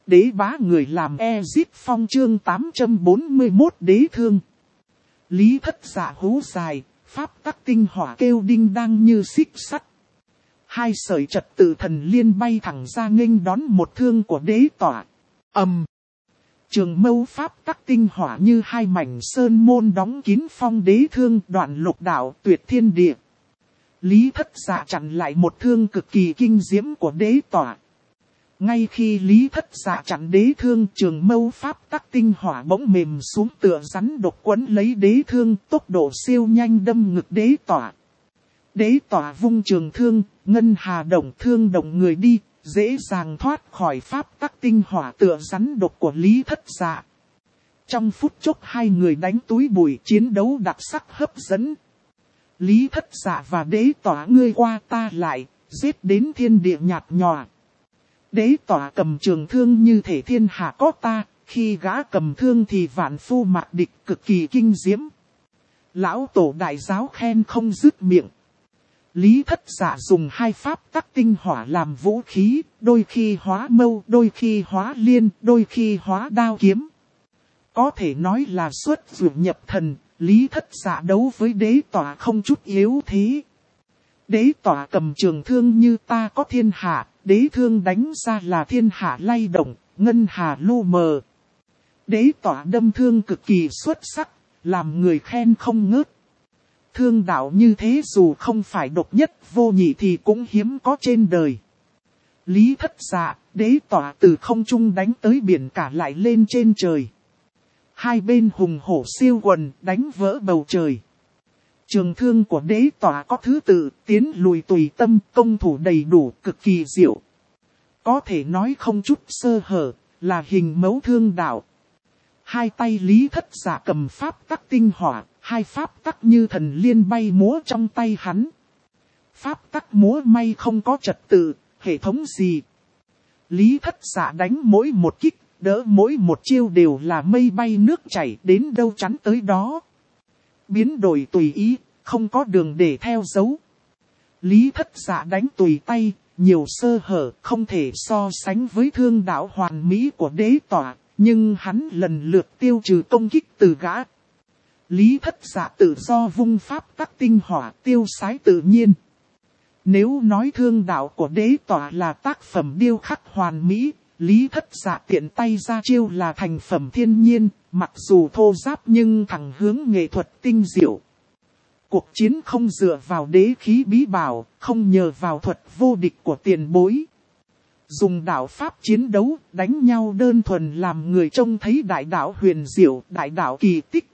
Đế bá người làm Ezip Phong chương 841 đế thương. Lý Thất Dạ hú dài, pháp tắc tinh hỏa kêu đinh đang như xích sắt. Hai sợi trật tự thần liên bay thẳng ra nghênh đón một thương của đế tỏa. Trường mâu pháp tắc tinh hỏa như hai mảnh sơn môn đóng kín phong đế thương đoạn lục đạo tuyệt thiên địa. Lý Thất Dạ chặn lại một thương cực kỳ kinh diễm của đế tỏa. Ngay khi Lý Thất Dạ chặn đế thương, trường mâu pháp tắc tinh hỏa bỗng mềm xuống tựa rắn độc quấn lấy đế thương, tốc độ siêu nhanh đâm ngực đế tỏa. Đế tỏa vung trường thương, ngân hà động thương động người đi, dễ dàng thoát khỏi pháp tắc tinh hỏa tựa rắn độc của Lý Thất Dạ. Trong phút chốc hai người đánh túi bụi, chiến đấu đặc sắc hấp dẫn. Lý Thất Dạ và đế tỏa ngươi qua ta lại, giết đến thiên địa nhạt nhòa. Đế tỏa cầm trường thương như thể thiên hạ có ta, khi gã cầm thương thì vạn phu mạc địch cực kỳ kinh diễm. Lão tổ đại giáo khen không dứt miệng. Lý Thất Dạ dùng hai pháp tắc tinh hỏa làm vũ khí, đôi khi hóa mâu, đôi khi hóa liên, đôi khi hóa đao kiếm. Có thể nói là xuất dược nhập thần, Lý Thất Dạ đấu với đế tỏa không chút yếu thế. Đế tỏa cầm trường thương như ta có thiên hạ, đế thương đánh ra là thiên hạ lay động, ngân hà lu mờ. Đế tỏa đâm thương cực kỳ xuất sắc, làm người khen không ngớt. Thương đạo như thế dù không phải độc nhất vô nhị thì cũng hiếm có trên đời. Lý Thất Dạ, đế tỏa từ không trung đánh tới biển cả lại lên trên trời. Hai bên hùng hổ siêu quần đánh vỡ bầu trời. Trường thương của đế tỏa có thứ tự, tiến lùi tùy tâm, công thủ đầy đủ, cực kỳ diệu. Có thể nói không chút sơ hở, là hình mẫu thương đạo. Hai tay Lý Thất Dạ cầm pháp tắc tinh hỏa, hai pháp tắc như thần liên bay múa trong tay hắn. Pháp tắc múa may không có trật tự, hệ thống gì. Lý Thất Dạ đánh mỗi một kích, đỡ mỗi một chiêu đều là mây bay nước chảy, đến đâu chắn tới đó. Biến đổi tùy ý, không có đường để theo dấu. Lý Thất Dạ đánh tùy tay, nhiều sơ hở, không thể so sánh với thương đạo hoàn mỹ của đế tỏa, nhưng hắn lần lượt tiêu trừ công kích từ gã. Lý Thất Dạ tự do vung pháp tắc tinh hỏa, tiêu sái tự nhiên. Nếu nói thương đạo của đế tỏa là tác phẩm điêu khắc hoàn mỹ, Lý Thất Dạ tiện tay ra chiêu là thành phẩm thiên nhiên, mặc dù thô ráp nhưng thẳng hướng nghệ thuật tinh diệu. Cuộc chiến không dựa vào đế khí bí bảo, không nhờ vào thuật vô địch của tiền bối. Dùng đạo pháp chiến đấu, đánh nhau đơn thuần làm người trông thấy đại đạo huyền diệu, đại đạo kỳ tích.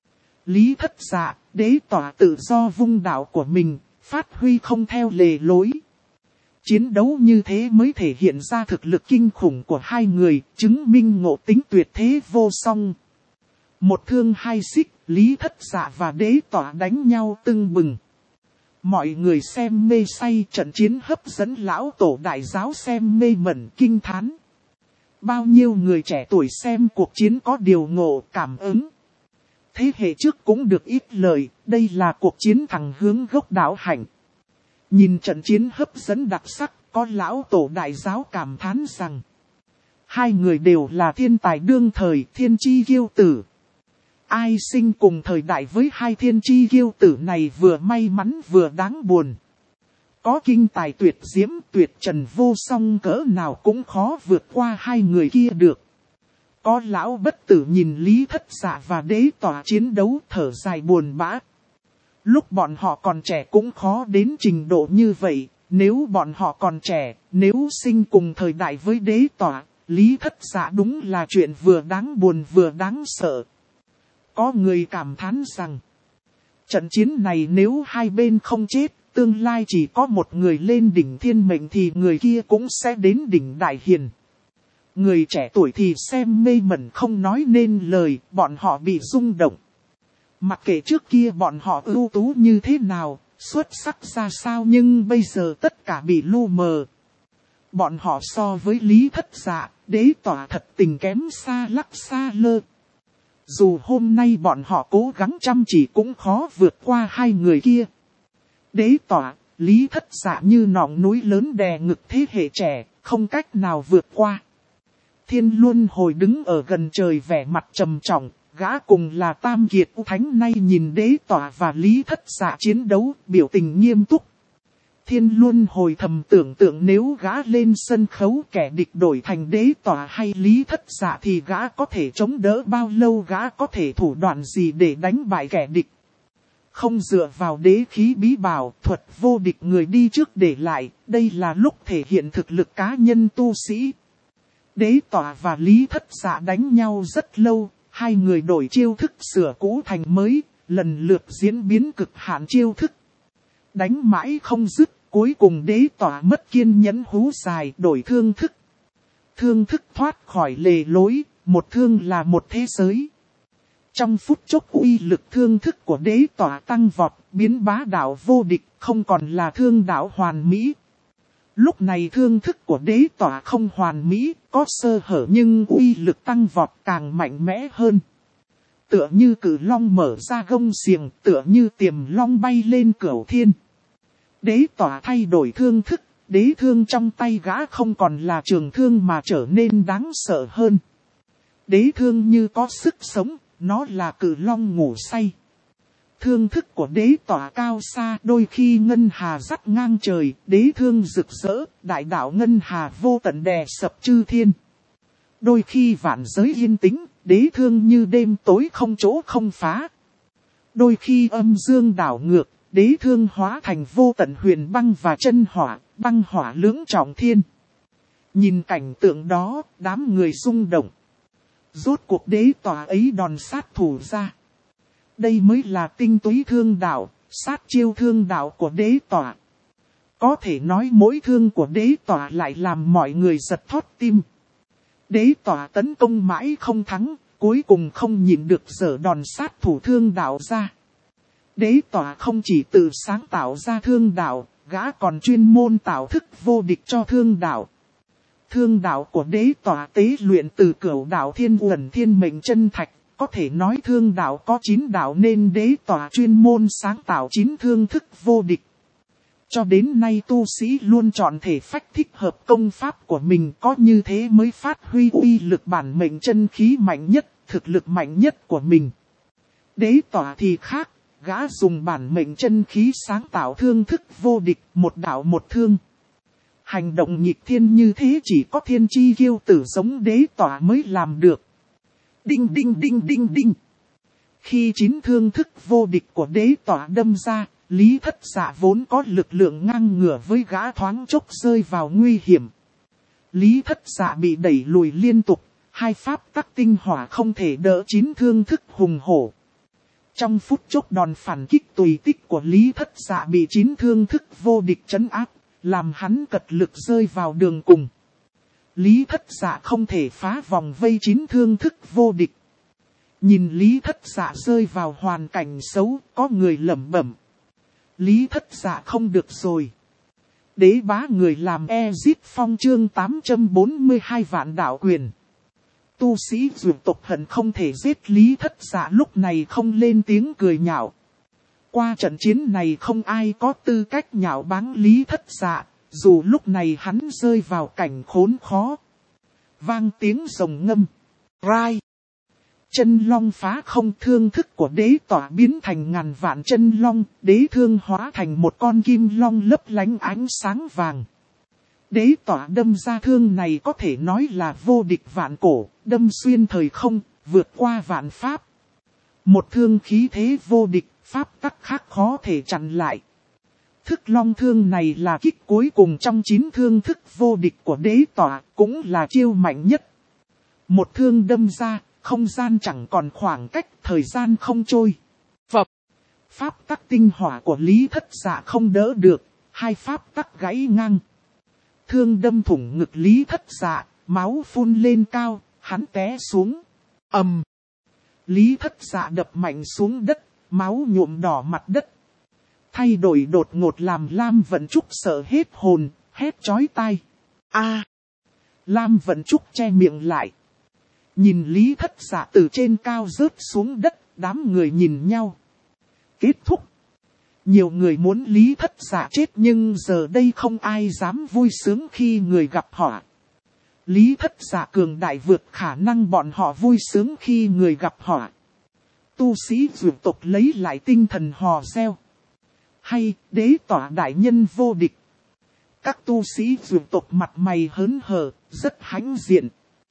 Lý Thất Dạ, đế tỏa tự do vung đạo của mình, phát huy không theo lề lối. Chiến đấu như thế mới thể hiện ra thực lực kinh khủng của hai người, chứng minh ngộ tính tuyệt thế vô song. Một thương hai xích, Lý Thất Dạ và đế tỏa đánh nhau tưng bừng. Mọi người xem mê say, trận chiến hấp dẫn lão tổ đại giáo xem mê mẩn kinh thán. Bao nhiêu người trẻ tuổi xem cuộc chiến có điều ngộ cảm ứng. Thế hệ trước cũng được ít lời, đây là cuộc chiến thẳng hướng gốc đạo hạnh. Nhìn trận chiến hấp dẫn đặc sắc, có lão tổ đại giáo cảm thán rằng hai người đều là thiên tài đương thời, thiên chi kiêu tử. Ai sinh cùng thời đại với hai thiên chi kiêu tử này vừa may mắn vừa đáng buồn. Có kinh tài tuyệt diễm tuyệt trần vô song cỡ nào cũng khó vượt qua hai người kia được. Có lão bất tử nhìn Lý Thất Dạ và đế tỏa chiến đấu thở dài buồn bã. Lúc bọn họ còn trẻ cũng khó đến trình độ như vậy, nếu bọn họ còn trẻ, nếu sinh cùng thời đại với đế tỏa, Lý Thất Dạ đúng là chuyện vừa đáng buồn vừa đáng sợ. Có người cảm thán rằng, trận chiến này nếu hai bên không chết, tương lai chỉ có một người lên đỉnh thiên mệnh thì người kia cũng sẽ đến đỉnh đại hiền. Người trẻ tuổi thì xem mê mẩn không nói nên lời, bọn họ bị rung động. Mặc kệ trước kia bọn họ ưu tú như thế nào, xuất sắc ra sao nhưng bây giờ tất cả bị lu mờ. Bọn họ so với Lý Thất Dạ, đế tỏa thật tình kém xa lắc xa lơ. Dù hôm nay bọn họ cố gắng chăm chỉ cũng khó vượt qua hai người kia. Đế tỏa, Lý Thất Dạ như ngọn núi lớn đè ngực thế hệ trẻ, không cách nào vượt qua. Thiên Luân Hồi đứng ở gần trời vẻ mặt trầm trọng, gã cùng là Tam Kiệt U Thánh nay nhìn Đế Tỏa và Lý Thất Dạ chiến đấu, biểu tình nghiêm túc. Thiên Luân Hồi thầm tưởng tượng nếu gã lên sân khấu kẻ địch đổi thành Đế Tỏa hay Lý Thất Dạ thì gã có thể chống đỡ bao lâu, gã có thể thủ đoạn gì để đánh bại kẻ địch. Không dựa vào đế khí bí bảo, thuật vô địch người đi trước để lại, đây là lúc thể hiện thực lực cá nhân tu sĩ. Đế Tỏa và Lý Thất Dạ đánh nhau rất lâu, hai người đổi chiêu thức sửa cũ thành mới, lần lượt diễn biến cực hạn chiêu thức. Đánh mãi không dứt, cuối cùng Đế Tỏa mất kiên nhẫn hú dài đổi thương thức. Thương thức thoát khỏi lề lối, một thương là một thế giới. Trong phút chốc uy lực thương thức của Đế Tỏa tăng vọt, biến bá đạo vô địch, không còn là thương đạo hoàn mỹ. Lúc này thương thức của Đế Tỏa không hoàn mỹ, có sơ hở nhưng uy lực tăng vọt càng mạnh mẽ hơn. Tựa như cử long mở ra gông xiềng, tựa như tiềm long bay lên cửu thiên. Đế Tỏa thay đổi thương thức, đế thương trong tay gã không còn là trường thương mà trở nên đáng sợ hơn. Đế thương như có sức sống, nó là cử long ngủ say. Thương thức của Đế Tỏa cao xa, đôi khi ngân hà dắt ngang trời, đế thương rực rỡ, đại đạo ngân hà vô tận đè sập chư thiên. Đôi khi vạn giới yên tĩnh, đế thương như đêm tối không chỗ không phá. Đôi khi âm dương đảo ngược, đế thương hóa thành vô tận huyền băng và chân hỏa, băng hỏa lưỡng trọng thiên. Nhìn cảnh tượng đó, đám người rung động. Rốt cuộc Đế Tỏa ấy đòn sát thủ ra. Đây mới là tinh túy thương đạo, sát chiêu thương đạo của Đế Tỏa. Có thể nói mỗi thương của Đế Tỏa lại làm mọi người giật thót tim. Đế Tỏa tấn công mãi không thắng, cuối cùng không nhịn được giở đòn sát thủ thương đạo ra. Đế Tỏa không chỉ tự sáng tạo ra thương đạo, gã còn chuyên môn tạo thức vô địch cho thương đạo. Thương đạo của Đế Tỏa tế luyện từ cửu đạo thiên uẩn thiên mệnh chân thạch, có thể nói thương đạo có 9 đạo nên Đế Tỏa chuyên môn sáng tạo 9 thương thức vô địch. Cho đến nay tu sĩ luôn chọn thể phách thích hợp công pháp của mình, có như thế mới phát huy uy lực bản mệnh chân khí mạnh nhất, thực lực mạnh nhất của mình. Đế Tỏa thì khác, gã dùng bản mệnh chân khí sáng tạo thương thức vô địch, một đạo một thương. Hành động nghịch thiên như thế chỉ có thiên chi kiêu tử giống Đế Tỏa mới làm được. Đinh đinh đinh đinh đinh. Khi 9 thương thức vô địch của Đế Tỏa đâm ra, Lý Thất Dạ vốn có lực lượng ngang ngửa với gã thoáng chốc rơi vào nguy hiểm. Lý Thất Dạ bị đẩy lùi liên tục, hai pháp tắc tinh hỏa không thể đỡ 9 thương thức hùng hổ. Trong phút chốc đòn phản kích tùy tích của Lý Thất Dạ bị 9 thương thức vô địch trấn áp, làm hắn cật lực rơi vào đường cùng. Lý Thất Dạ không thể phá vòng vây 9 thương thức vô địch. Nhìn Lý Thất Dạ rơi vào hoàn cảnh xấu, có người lẩm bẩm. Lý Thất Dạ không được rồi. Đế bá người làm Ezit Phong chương 842 vạn đạo quyền. Tu sĩ dược tộc hận không thể giết Lý Thất Dạ lúc này không lên tiếng cười nhạo. Qua trận chiến này không ai có tư cách nhạo báng Lý Thất Dạ, dù lúc này hắn rơi vào cảnh khốn khó. Vang tiếng rồng ngâm. Rai. Chân long phá không, thương thức của Đế Tỏa biến thành ngàn vạn chân long, đế thương hóa thành một con kim long lấp lánh ánh sáng vàng. Đế Tỏa đâm ra thương này có thể nói là vô địch vạn cổ, đâm xuyên thời không, vượt qua vạn pháp. Một thương khí thế vô địch, pháp tắc khác khó thể chặn lại. Thức long thương này là kích cuối cùng trong 9 thương thức vô địch của Đế Tỏa, cũng là chiêu mạnh nhất. Một thương đâm ra, không gian chẳng còn khoảng cách, thời gian không trôi. Phập. Pháp tắc tinh hỏa của Lý Thất Dạ không đỡ được, hai pháp tắc gãy ngang. Thương đâm thủng ngực Lý Thất Dạ, máu phun lên cao, hắn té xuống. Ầm. Lý Thất Dạ đập mạnh xuống đất, máu nhuộm đỏ mặt đất. Thay đổi đột ngột làm Lam Vận Trúc sợ hết hồn, hét chói tai. A. Lam Vận Trúc che miệng lại. Nhìn Lý Thất Dạ từ trên cao rớt xuống đất, đám người nhìn nhau. Kết thúc. Nhiều người muốn Lý Thất Dạ chết nhưng giờ đây không ai dám vui sướng khi người gặp họa. Lý Thất Dạ cường đại vượt khả năng bọn họ vui sướng khi người gặp họ. Tu sĩ dược tộc lấy lại tinh thần hò reo. Hay, đế tỏa đại nhân vô địch. Các tu sĩ dược tộc mặt mày hớn hở, rất hãnh diện.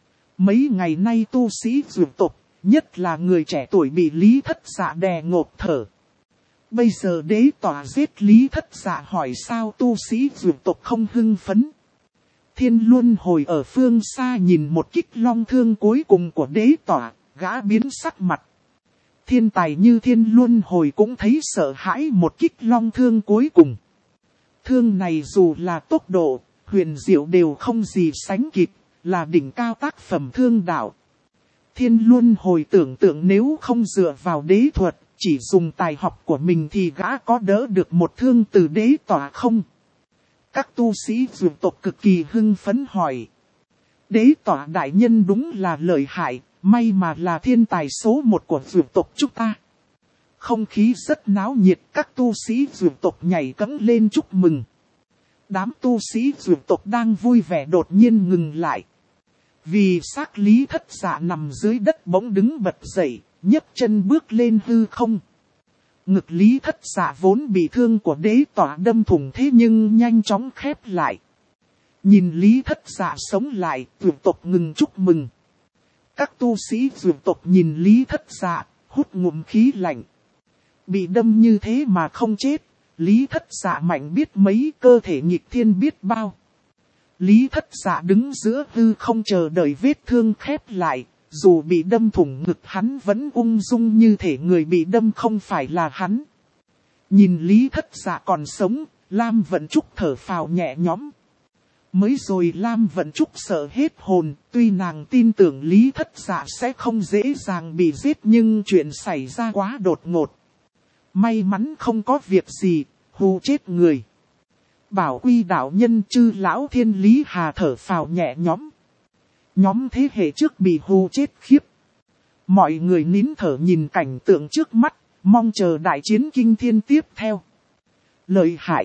Mấy ngày nay tu sĩ dược tộc, nhất là người trẻ tuổi bị Lý Thất Dạ đè ngộp thở. Bây giờ đế tỏa giết Lý Thất Dạ hỏi sao tu sĩ dược tộc không hưng phấn. Thiên Luân Hồi ở phương xa nhìn một kích long thương cuối cùng của đế tỏa, gã biến sắc mặt. Thiên tài như Thiên Luân Hồi cũng thấy sợ hãi một kích long thương cuối cùng. Thương này dù là tốc độ, huyền diệu đều không gì sánh kịp, là đỉnh cao tác phẩm thương đạo. Thiên Luân Hồi tưởng tượng nếu không dựa vào đế thuật, chỉ dùng tài học của mình thì gã có đỡ được một thương từ đế tỏa không? Các tu sĩ dược tộc cực kỳ hưng phấn hỏi. Đế tỏa đại nhân đúng là lợi hại, may mà là thiên tài số một của dược tộc chúng ta. Không khí rất náo nhiệt, các tu sĩ dược tộc nhảy cẫng lên chúc mừng. Đám tu sĩ dược tộc đang vui vẻ đột nhiên ngừng lại. Vì xác Lý Thất Dạ nằm dưới đất bỗng đứng bật dậy, nhấc chân bước lên hư không. Ngực Lý Thất Dạ vốn bị thương của đế tỏa đâm thủng thế nhưng nhanh chóng khép lại. Nhìn Lý Thất Dạ sống lại, dược tộc ngừng chúc mừng. Các tu sĩ dược tộc nhìn Lý Thất Dạ, hút ngụm khí lạnh. Bị đâm như thế mà không chết, Lý Thất Dạ mạnh biết mấy, cơ thể nghịch thiên biết bao. Lý Thất Dạ đứng giữa hư không chờ đợi vết thương khép lại, dù bị đâm thủng ngực hắn vẫn ung dung như thể người bị đâm không phải là hắn. Nhìn Lý Thất Dạ còn sống, Lam Vận Trúc thở phào nhẹ nhõm. Mới rồi Lam Vận Trúc sợ hết hồn, tuy nàng tin tưởng Lý Thất Dạ sẽ không dễ dàng bị giết nhưng chuyện xảy ra quá đột ngột. May mắn không có việc gì, hù chết người. Bảo Quy đạo nhân Chư Lão Thiên Lý Hà thở phào nhẹ nhõm. Nhóm thế hệ trước bị hù chết khiếp. Mọi người nín thở nhìn cảnh tượng trước mắt, mong chờ đại chiến kinh thiên tiếp theo. Lợi hại.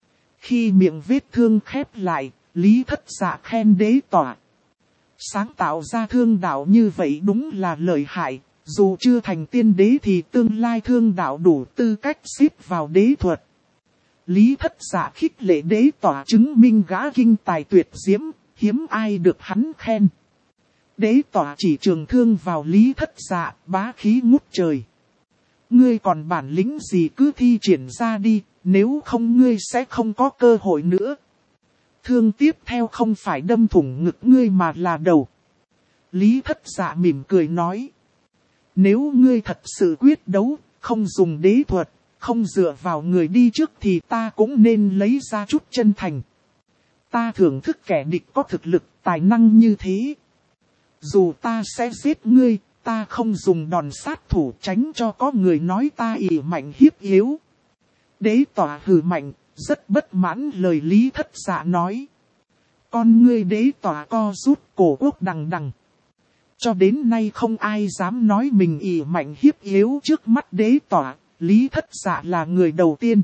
Khi miệng vết thương khép lại, Lý Thất Dạ khen đế tỏa. Sáng tạo ra thương đạo như vậy đúng là lợi hại, dù chưa thành tiên đế thì tương lai thương đạo đủ tư cách xếp vào đế thuật. Lý Thất Dạ khích lệ đế tỏa chứng minh gã kinh tài tuyệt diễm, hiếm ai được hắn khen. Đế tỏa chỉ trường thương vào Lý Thất Dạ, bá khí ngút trời. Ngươi còn bản lĩnh gì cứ thi triển ra đi, nếu không ngươi sẽ không có cơ hội nữa. Thương tiếp theo không phải đâm thủng ngực ngươi mà là đầu. Lý Thất Dạ mỉm cười nói. Nếu ngươi thật sự quyết đấu, không dùng đế thuật, không dựa vào người đi trước thì ta cũng nên lấy ra chút chân thành. Ta thưởng thức kẻ địch có thực lực, tài năng như thế. Dù ta sẽ giết ngươi, ta không dùng đòn sát thủ tránh cho có người nói ta ỷ mạnh hiếp yếu. Đế tỏa hừ mạnh, rất bất mãn lời Lý Thất Dạ nói. Con ngươi đế tỏa co rút cổ quốc đằng đằng. Cho đến nay không ai dám nói mình ỷ mạnh hiếp yếu trước mắt đế tỏa, Lý Thất Dạ là người đầu tiên.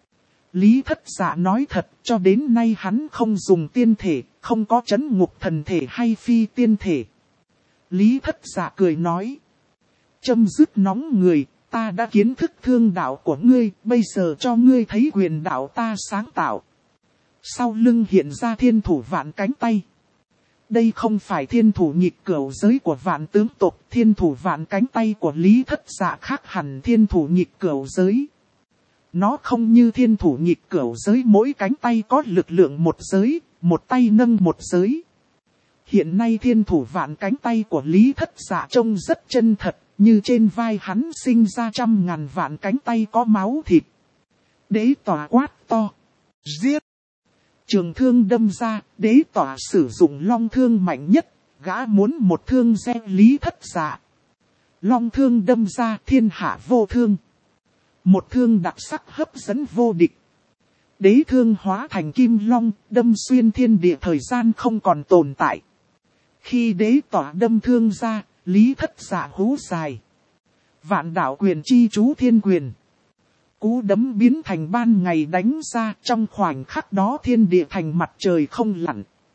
Lý Thất Dạ nói thật, cho đến nay hắn không dùng tiên thể, không có trấn ngục thần thể hay phi tiên thể. Lý Thất Dạ cười nói. Châm dứt nóng người, ta đã kiến thức thương đạo của ngươi, bây giờ cho ngươi thấy quyền đạo ta sáng tạo. Sau lưng hiện ra thiên thủ vạn cánh tay. Đây không phải thiên thủ nghịch cửu giới của vạn tướng tộc, thiên thủ vạn cánh tay của Lý Thất Dạ khác hẳn thiên thủ nghịch cửu giới. Nó không như thiên thủ nghịch cửu giới mỗi cánh tay có lực lượng một giới, một tay nâng một giới. Hiện nay thiên thủ vạn cánh tay của Lý Thất Dạ trông rất chân thật, như trên vai hắn sinh ra 100.000 vạn cánh tay có máu thịt. Đế tỏa quát to. Giết! Trường thương đâm ra, đế tỏa sử dụng long thương mạnh nhất, gã muốn một thương gieo Lý Thất Dạ. Long thương đâm ra thiên hạ vô thương. Một thương đặc sắc hấp dẫn vô địch. Đế thương hóa thành kim long, đâm xuyên thiên địa thời gian không còn tồn tại. Khi đế tỏa đâm thương ra, Lý Thất Dạ hú dài. Vạn đạo quyền chi chú thiên quyền. Cú đấm biến thành ban ngày đánh ra, trong khoảnh khắc đó thiên địa thành mặt trời không lặn.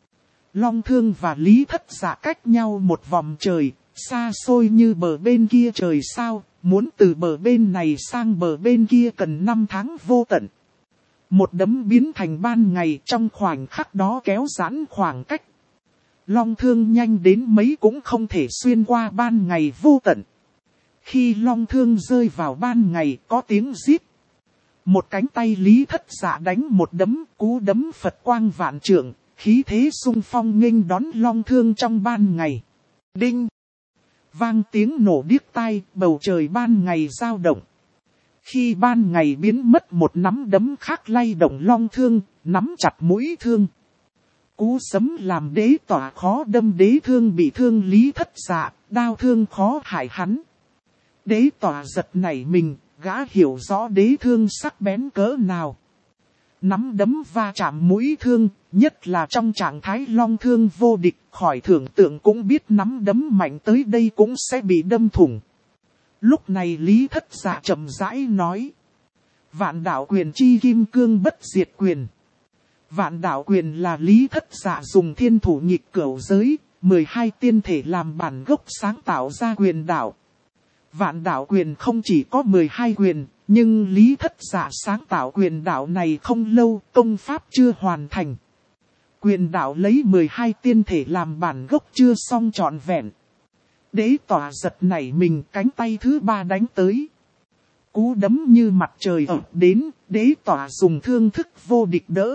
Long Thương và Lý Thất Dạ cách nhau một vòng trời, xa xôi như bờ bên kia trời sao, muốn từ bờ bên này sang bờ bên kia cần 5 tháng vô tận. Một đấm biến thành ban ngày, trong khoảnh khắc đó kéo giãn khoảng cách. Long Thương nhanh đến mấy cũng không thể xuyên qua ban ngày vô tận. Khi Long Thương rơi vào ban ngày có tiếng rít. Một cánh tay Lý Thất Dạ đánh một đấm, cú đấm Phật quang vạn trượng, khí thế xung phong nghênh đón Long Thương trong ban ngày. Đinh! Vang tiếng nổ điếc tai, bầu trời ban ngày dao động. Khi ban ngày biến mất, một nắm đấm khác lay động Long Thương, nắm chặt mũi thương. Cú sấm làm Đế Tỏa khó đâm Đế Thương bị thương Lý Thất Dạ, đao thương khó hại hắn. Đế Tỏa giật nảy mình, gã hiểu rõ Đế Thương sắc bén cỡ nào. Nắm đấm va chạm mũi thương, nhất là trong trạng thái Long Thương vô địch, khỏi tưởng tượng cũng biết nắm đấm mạnh tới đây cũng sẽ bị đâm thủng. Lúc này Lý Thất Dạ chậm rãi nói. Vạn đạo quyền chi kim cương bất diệt quyền. Vạn đạo quyền là Lý Thất Dạ dùng thiên thủ nhịp cửu giới, 12 tiên thể làm bản gốc sáng tạo ra quyền đạo. Vạn đạo quyền không chỉ có 12 quyền, nhưng Lý Thất Dạ sáng tạo quyền đạo này không lâu, công pháp chưa hoàn thành. Quyền đạo lấy 12 tiên thể làm bản gốc chưa xong trọn vẹn. Đế Tỏa giật nảy mình, cánh tay thứ ba đánh tới. Cú đấm như mặt trời ập đến, Đế Tỏa dùng thương thức vô địch đỡ.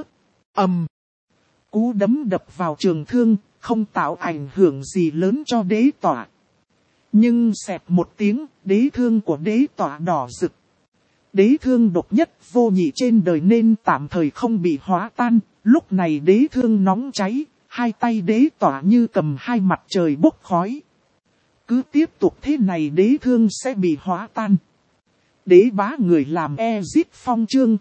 Cú đấm đập vào trường thương, không tạo ảnh hưởng gì lớn cho Đế Tỏa. Nhưng xẹt một tiếng, đế thương của Đế Tỏa đỏ rực. Đế thương độc nhất vô nhị trên đời nên tạm thời không bị hóa tan. Lúc này đế thương nóng cháy, hai tay Đế Tỏa như cầm hai mặt trời bốc khói. Cứ tiếp tục thế này đế thương sẽ bị hóa tan. Đế bá người làm Ezip Phong chương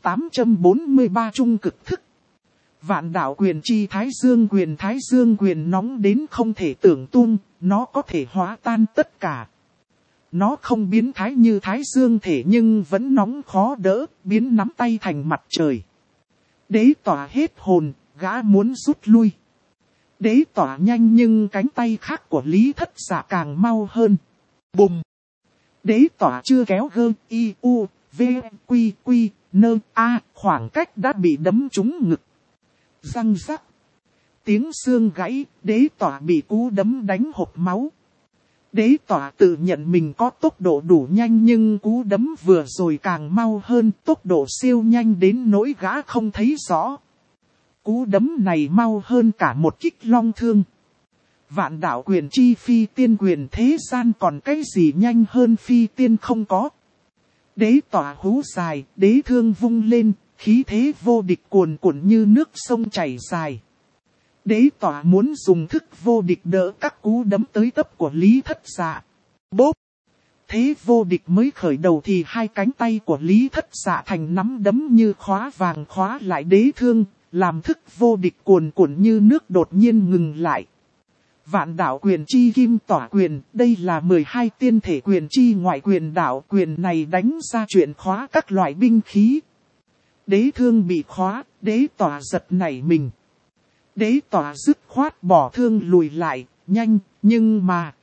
843 trung cực thức. Vạn đạo quyền chi Thái Dương quyền nóng đến không thể tưởng tung, nó có thể hóa tan tất cả. Nó không biến thái như Thái Dương thể nhưng vẫn nóng khó đỡ, biến nắm tay thành mặt trời. Đế Tỏa hết hồn, gã muốn rút lui. Đế Tỏa nhanh nhưng cánh tay khác của Lý Thất Dạ càng mau hơn. Bùm! Đế Tỏa chưa kéo gơ, y, u, v, quy, quy, nơ, a, khoảng cách đã bị đấm trúng ngực. Răng rắc. Tiếng xương gãy, Đế Tỏa bị cú đấm đánh hộc máu. Đế Tỏa tự nhận mình có tốc độ đủ nhanh nhưng cú đấm vừa rồi càng mau hơn, tốc độ siêu nhanh đến nỗi gã không thấy rõ. Cú đấm này mau hơn cả một kích Long Thương. Vạn đạo quyền chi phi tiên quyền thế gian còn cái gì nhanh hơn phi tiên không có. Đế Tỏa hú dài, đế thương vung lên, khí thế vô địch cuồn cuộn như nước sông chảy dài. Đế Tỏa muốn dùng thức vô địch đỡ các cú đấm tới tấp của Lý Thất Dạ. Bốp! Thế vô địch mới khởi đầu thì hai cánh tay của Lý Thất Dạ thành nắm đấm như khóa vàng khóa lại đế thương, làm thức vô địch cuồn cuộn như nước đột nhiên ngừng lại. Vạn đạo quyền chi kim tỏa quyền, đây là 12 tiên thể quyền chi ngoại quyền đạo, quyền này đánh ra chuyện khóa các loại binh khí. Đế thương bị khóa, Đế Tỏa giật nảy mình. Đế Tỏa dứt khoát bỏ thương lùi lại, nhanh, nhưng mà...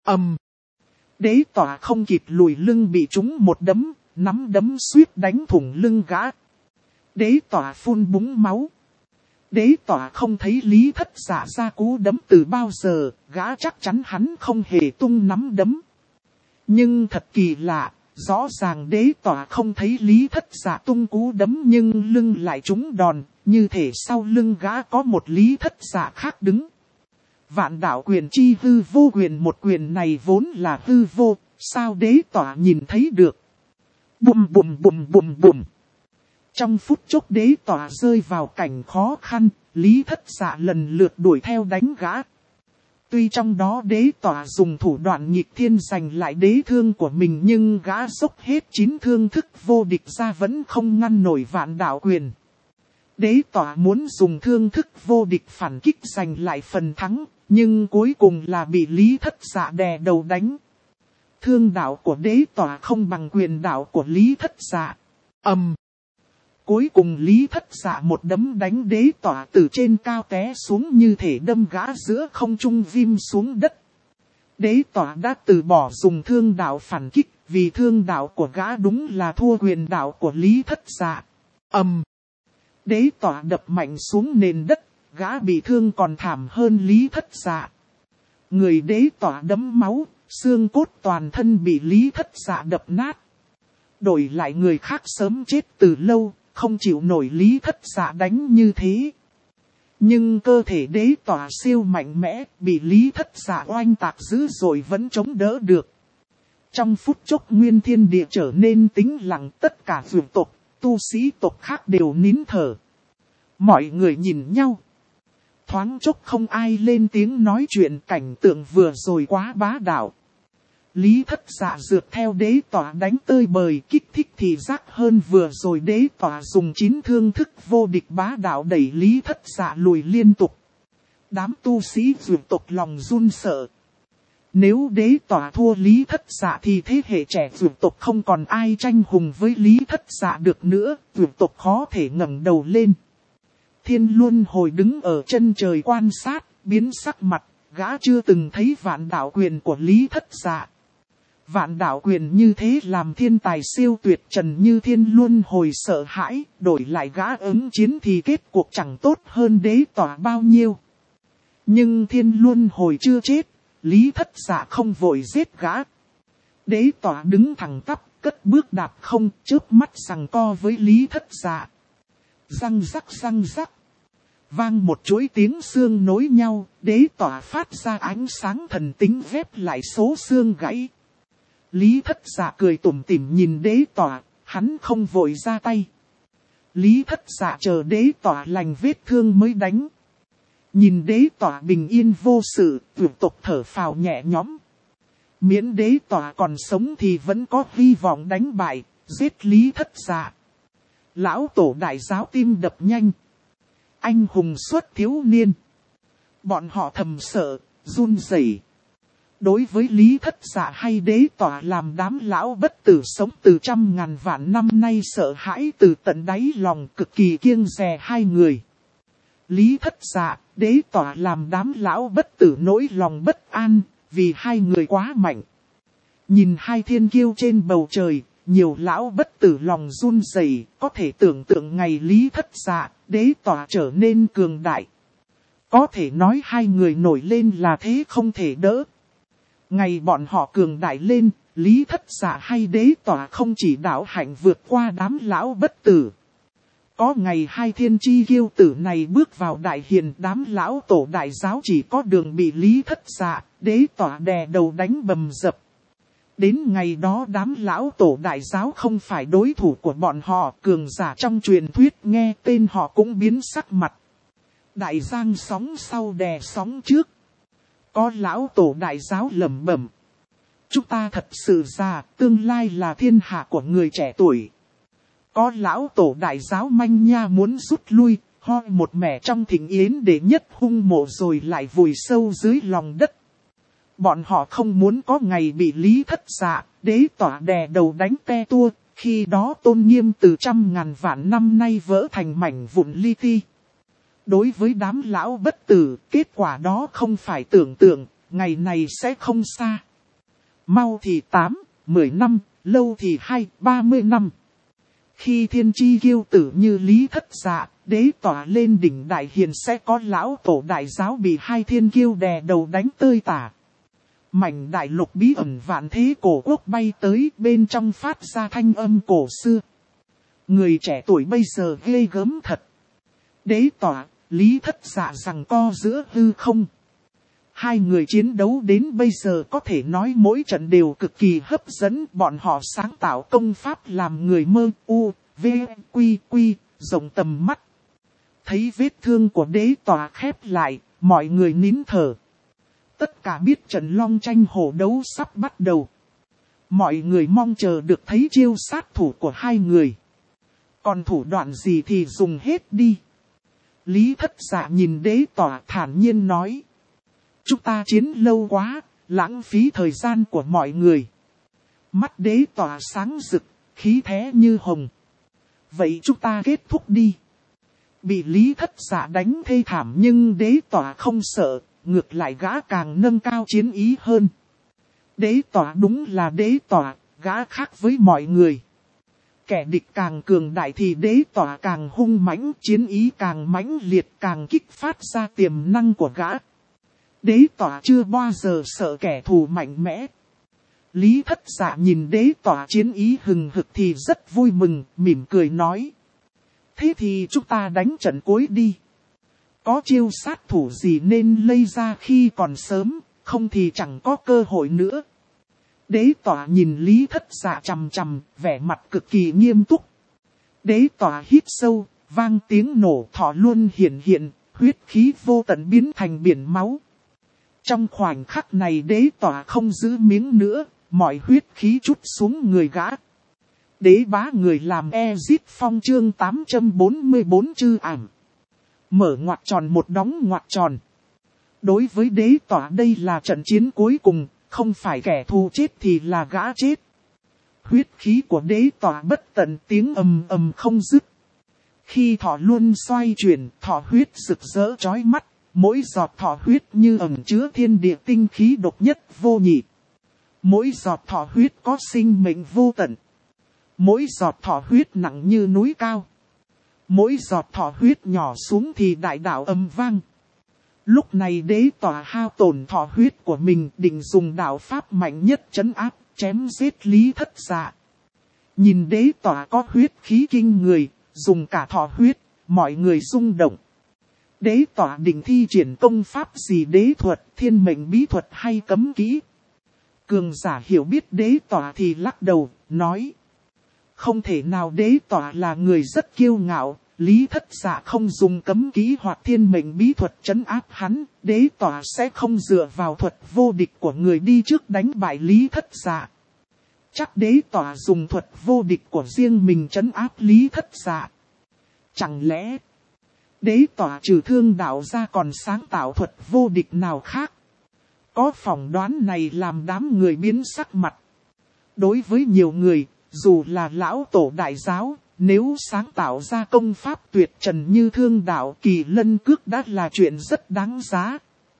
Đế Tỏa không kịp lùi lưng bị trúng một đấm, nắm đấm suýt đánh thủng lưng gã. Đế Tỏa phun búng máu. Đế Tỏa không thấy Lý Thất Dạ ra cú đấm từ bao giờ, gã chắc chắn hắn không hề tung nắm đấm. Nhưng thật kỳ lạ, rõ ràng Đế Tỏa không thấy Lý Thất Dạ tung cú đấm nhưng lưng lại trúng đòn, như thể sau lưng gã có một Lý Thất Dạ khác đứng. Vạn đạo quyền chi hư vô quyền, một quyền này vốn là hư vô, sao Đế Tỏa nhìn thấy được? Bùm bùm bùm bùm bùm. Trong phút chốc Đế Tỏa rơi vào cảnh khó khăn, Lý Thất Dạ lần lượt đuổi theo đánh gã. Tuy trong đó Đế Tỏa dùng thủ đoạn nghịch thiên giành lại đế thương của mình nhưng gã dốc hết 9 thương thức vô địch ra vẫn không ngăn nổi vạn đạo quyền. Đế Tỏa muốn dùng thương thức vô địch phản kích giành lại phần thắng, nhưng cuối cùng là bị Lý Thất Dạ đè đầu đánh. Thương đạo của Đế Tỏa không bằng quyền đạo của Lý Thất Dạ. Cuối cùng Lý Thất Dạ một đấm đánh đế tỏa từ trên cao té xuống như thể đâm gã giữa không trung vim xuống đất. Đế tỏa đã từ bỏ dùng thương đạo phản kích, vì thương đạo của gã đúng là thua quyền đạo của Lý Thất Dạ. Đế tỏa đập mạnh xuống nền đất, gã bị thương còn thảm hơn Lý Thất Dạ. Người đế tỏa đẫm máu, xương cốt toàn thân bị Lý Thất Dạ đập nát. Đổi lại người khác sớm chết từ lâu, không chịu nổi Lý Thất Dạ đánh như thế. Nhưng cơ thể đế tỏa siêu mạnh mẽ, bị Lý Thất Dạ oanh tạc dữ rồi vẫn chống đỡ được. Trong phút chốc nguyên thiên địa trở nên tĩnh lặng, tất cả vượt tộc, tu sĩ tộc khác đều nín thở. Mọi người nhìn nhau. Thoáng chốc không ai lên tiếng nói chuyện, cảnh tượng vừa rồi quá bá đạo. Lý Thất Dạ dượt theo đế tỏa đánh tơi bời, kích thích thì giác hơn vừa rồi đế tỏa dùng 9 thương thức vô địch bá đạo đẩy Lý Thất Dạ lùi liên tục. Đám tu sĩ vượt tộc lòng run sợ. Nếu đế tỏa thua Lý Thất Dạ thì thế hệ trẻ vượt tộc không còn ai tranh hùng với Lý Thất Dạ được nữa, vượt tộc khó thể ngẩng đầu lên. Thiên Luân Hồi đứng ở chân trời quan sát, biến sắc mặt, gã chưa từng thấy vạn đạo quyền của Lý Thất Dạ. Vạn đạo quyền như thế làm thiên tài siêu tuyệt trần như Thiên Luân Hồi sợ hãi, đổi lại gã ứng chiến thì kết cuộc chẳng tốt hơn đế tỏa bao nhiêu. Nhưng Thiên Luân Hồi chưa chết, Lý Thất Dạ không vội giết gã. Đế tỏa đứng thẳng tắp, cất bước đạp không, chớp mắt giằng co với Lý Thất Dạ. Răng rắc, vang một chuỗi tiếng xương nối nhau, đế tỏa phát ra ánh sáng thần tính vép lại số xương gãy. Lý Thất Dạ cười tủm tỉm nhìn đế tỏa, hắn không vội ra tay. Lý Thất Dạ chờ đế tỏa lành vết thương mới đánh. Nhìn đế tỏa bình yên vô sự, vượt tộc thở phào nhẹ nhõm. Miễn đế tỏa còn sống thì vẫn có hy vọng đánh bại, giết Lý Thất Dạ. Lão tổ đại giáo tim đập nhanh. Anh hùng xuất thiếu niên. Bọn họ thầm sợ, run rẩy. Đối với Lý Thất Dạ hay đế tỏa làm đám lão bất tử sống từ 100.000 vạn năm nay sợ hãi từ tận đáy lòng, cực kỳ kiêng dè hai người. Lý Thất Dạ, đế tỏa làm đám lão bất tử nỗi lòng bất an, vì hai người quá mạnh. Nhìn hai thiên kiêu trên bầu trời, nhiều lão bất tử lòng run rẩy, có thể tưởng tượng ngày Lý Thất Dạ, đế tỏa trở nên cường đại. Có thể nói hai người nổi lên là thế không thể đỡ. Ngày bọn họ cường đại lên, Lý Thất Dạ hay đế tỏa không chỉ đạo hạnh vượt qua đám lão bất tử. Có ngày hai thiên chi kiêu tử này bước vào đại hiền, đám lão tổ đại giáo chỉ có đường bị Lý Thất Dạ, đế tỏa đè đầu đánh bầm dập. Đến ngày đó đám lão tổ đại giáo không phải đối thủ của bọn họ, cường giả trong truyền thuyết nghe tên họ cũng biến sắc mặt. Đại giang sóng sau đè sóng trước. Có lão tổ đại giáo lẩm bẩm. Chúng ta thật sự già, tương lai là thiên hạ của người trẻ tuổi. Có lão tổ đại giáo manh nha muốn rút lui, hoi một mẻ trong thịnh yến để nhất hung mộ rồi lại vùi sâu dưới lòng đất. Bọn họ không muốn có ngày bị Lý Thất Dạ, đế tỏa đè đầu đánh te tua, khi đó tôn nghiêm từ 100.000 vạn năm nay vỡ thành mảnh vụn li ti. Đối với đám lão bất tử, kết quả đó không phải tưởng tượng, ngày này sẽ không xa. Mau thì 8, 10 năm, lâu thì 30 năm. Khi thiên chi kiêu tử như Lý Thất Dạ, đế tỏa lên đỉnh đại hiền sẽ có lão tổ đại giáo bị hai thiên kiêu đè đầu đánh tơi tả. Mảnh đại lục bí ẩn vạn thế cổ quốc bay tới, bên trong phát ra thanh âm cổ xưa. Người trẻ tuổi bây giờ ghê gớm thật. Đế tỏa, Lý Thất Dạ giằng co giữa hư không. Hai người chiến đấu đến bây giờ có thể nói mỗi trận đều cực kỳ hấp dẫn, bọn họ sáng tạo công pháp làm người mơ quy, rộng tầm mắt. Thấy vết thương của đế tỏa khép lại, mọi người nín thở. Tất cả biết trận long tranh hổ đấu sắp bắt đầu. Mọi người mong chờ được thấy chiêu sát thủ của hai người. Còn thủ đoạn gì thì dùng hết đi. Lý Thất Dạ nhìn đế tỏa thản nhiên nói. Chúng ta chiến lâu quá, lãng phí thời gian của mọi người. Mắt đế tỏa sáng rực, khí thế như hồng. vậy chúng ta kết thúc đi. Bị Lý Thất Dạ đánh thê thảm nhưng đế tỏa không sợ, ngược lại gã càng nâng cao chiến ý hơn. Đế tỏa đúng là đế tỏa, gã khác với mọi người. Kẻ địch càng cường đại thì đế tỏa càng hung mãnh, chiến ý càng mãnh liệt, càng kích phát ra tiềm năng của gã. Đế tỏa chưa bao giờ sợ kẻ thù mạnh mẽ. Lý Thất Dạ nhìn đế tỏa chiến ý hừng hực thì rất vui mừng, mỉm cười nói. Thế thì chúng ta đánh trận cuối đi. Có chiêu sát thủ gì nên lây ra khi còn sớm, không thì chẳng có cơ hội nữa. Đế tỏa nhìn Lý Thất Dạ chằm chằm, vẻ mặt cực kỳ nghiêm túc. Đế tỏa hít sâu, vang tiếng nổ, thọ luân hiện hiện, huyết khí vô tận biến thành biển máu. Trong khoảnh khắc này đế tỏa không giữ miếng nữa, mọi huyết khí trút xuống người gã. Đế bá người làm Exit Phong chương 844 chư ảm. Mở ngoặc tròn một đóng ngoặc tròn. Đối với đế tỏa đây là trận chiến cuối cùng, không phải kẻ thù chết thì là gã chết. Huyết khí của đế tỏa bất tận, tiếng ầm ầm không dứt. Khi thọ luân xoay chuyển, thọ huyết rực rỡ chói mắt, mỗi giọt thọ huyết như ẩn chứa thiên địa tinh khí độc nhất vô nhị. Mỗi giọt thọ huyết có sinh mệnh vô tận. Mỗi giọt thọ huyết nặng như núi cao. Mỗi giọt thọ huyết nhỏ xuống thì đại đạo âm vang. Lúc này đế tỏa hao tổn thọ huyết của mình, định dùng đạo pháp mạnh nhất trấn áp, chém giết Lý Thất Dạ. Nhìn đế tỏa có huyết khí kinh người, dùng cả thọ huyết, mọi người rung động. Đế tỏa định thi triển công pháp gì, đế thuật, thiên mệnh bí thuật hay cấm kỹ? Cường giả hiểu biết đế tỏa thì lắc đầu, nói. Không thể nào, đế tỏa là người rất kiêu ngạo, Lý Thất Dạ không dùng cấm kỹ hoặc thiên mệnh bí thuật trấn áp hắn, đế tỏa sẽ không dựa vào thuật vô địch của người đi trước đánh bại Lý Thất Dạ. Chắc đế tỏa dùng thuật vô địch của riêng mình trấn áp Lý Thất Dạ. Chẳng lẽ đế tỏa trừ thương đạo ra còn sáng tạo thuật vô địch nào khác? Có phỏng đoán này làm đám người biến sắc mặt. Đối với nhiều người, dù là lão tổ đại giáo, nếu sáng tạo ra công pháp tuyệt trần như thương đạo kỳ lân cước đã là chuyện rất đáng giá.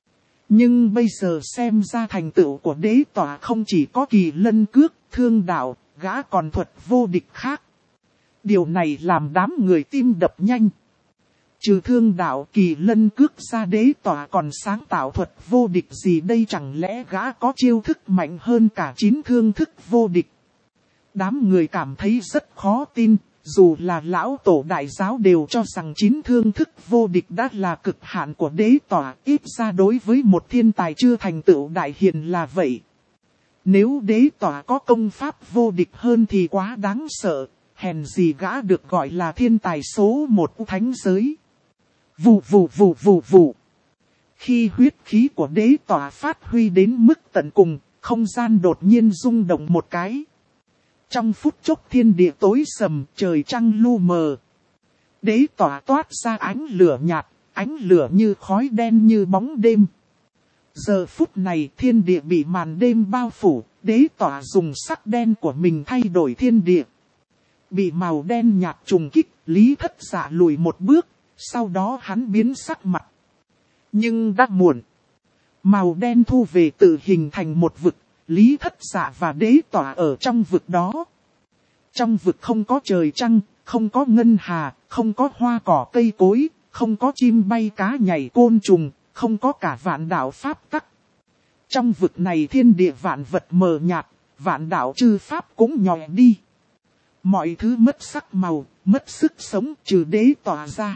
Nhưng bây giờ xem ra thành tựu của đế tỏa không chỉ có kỳ lân cước, thương đạo, gã còn thuật vô địch khác. Điều này làm đám người tim đập nhanh. Trừ thương đạo kỳ lân cước ra, đế tỏa còn sáng tạo thuật vô địch gì đây? Chẳng lẽ gã có chiêu thức mạnh hơn cả 9 thương thức vô địch? Đám người cảm thấy rất khó tin, dù là lão tổ đại giáo đều cho rằng 9 thương thức vô địch đã là cực hạn của đế tỏa, ít ra đối với một thiên tài chưa thành tựu đại hiền là vậy. Nếu đế tỏa có công pháp vô địch hơn thì quá đáng sợ, hèn gì gã được gọi là thiên tài số 1 thánh giới. Vù vù vù vù vù. Khi huyết khí của đế tỏa phát huy đến mức tận cùng, không gian đột nhiên rung động một cái. Trong phút chốc thiên địa tối sầm, trời trăng lu mờ. Đế tỏa toát ra ánh lửa nhạt, ánh lửa như khói đen như bóng đêm. Giờ phút này thiên địa bị màn đêm bao phủ, đế tỏa dùng sắc đen của mình thay đổi thiên địa. Bị màu đen nhạt trùng kích, Lý Thất Dạ lùi một bước, sau đó hắn biến sắc mặt. Nhưng đã muộn. Màu đen thu về tự hình thành một vực, Lý Thất Dạ và đế tỏa ở trong vực đó. Trong vực không có trời trăng, không có ngân hà, không có hoa cỏ cây cối, không có chim bay cá nhảy côn trùng, không có cả vạn đạo pháp tắc. Trong vực này thiên địa vạn vật mờ nhạt, vạn đạo chư pháp cũng nhòe đi. Mọi thứ mất sắc màu, mất sức sống trừ đế tỏa ra.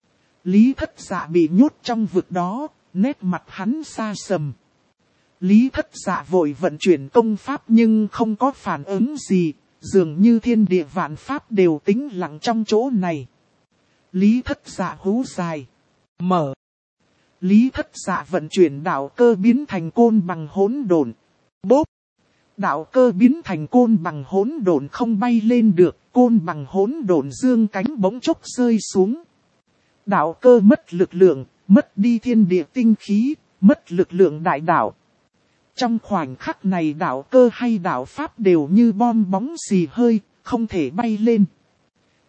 Lý Thất Dạ bị nhốt trong vực đó, nét mặt hắn xa sầm. Lý Thất Dạ vội vận chuyển công pháp nhưng không có phản ứng gì, dường như thiên địa vạn pháp đều tĩnh lặng trong chỗ này. Lý Thất Dạ hú dài. Mở. Lý Thất Dạ vận chuyển đạo cơ biến thành côn bằng hỗn độn. Bốp. Đạo cơ biến thành côn bằng hỗn độn không bay lên được, côn bằng hỗn độn dương cánh bỗng chốc rơi xuống. Đạo cơ mất lực lượng, mất đi thiên địa tinh khí, mất lực lượng đại đạo. Trong khoảnh khắc này đạo cơ hay đạo pháp đều như bom bóng xì hơi, không thể bay lên.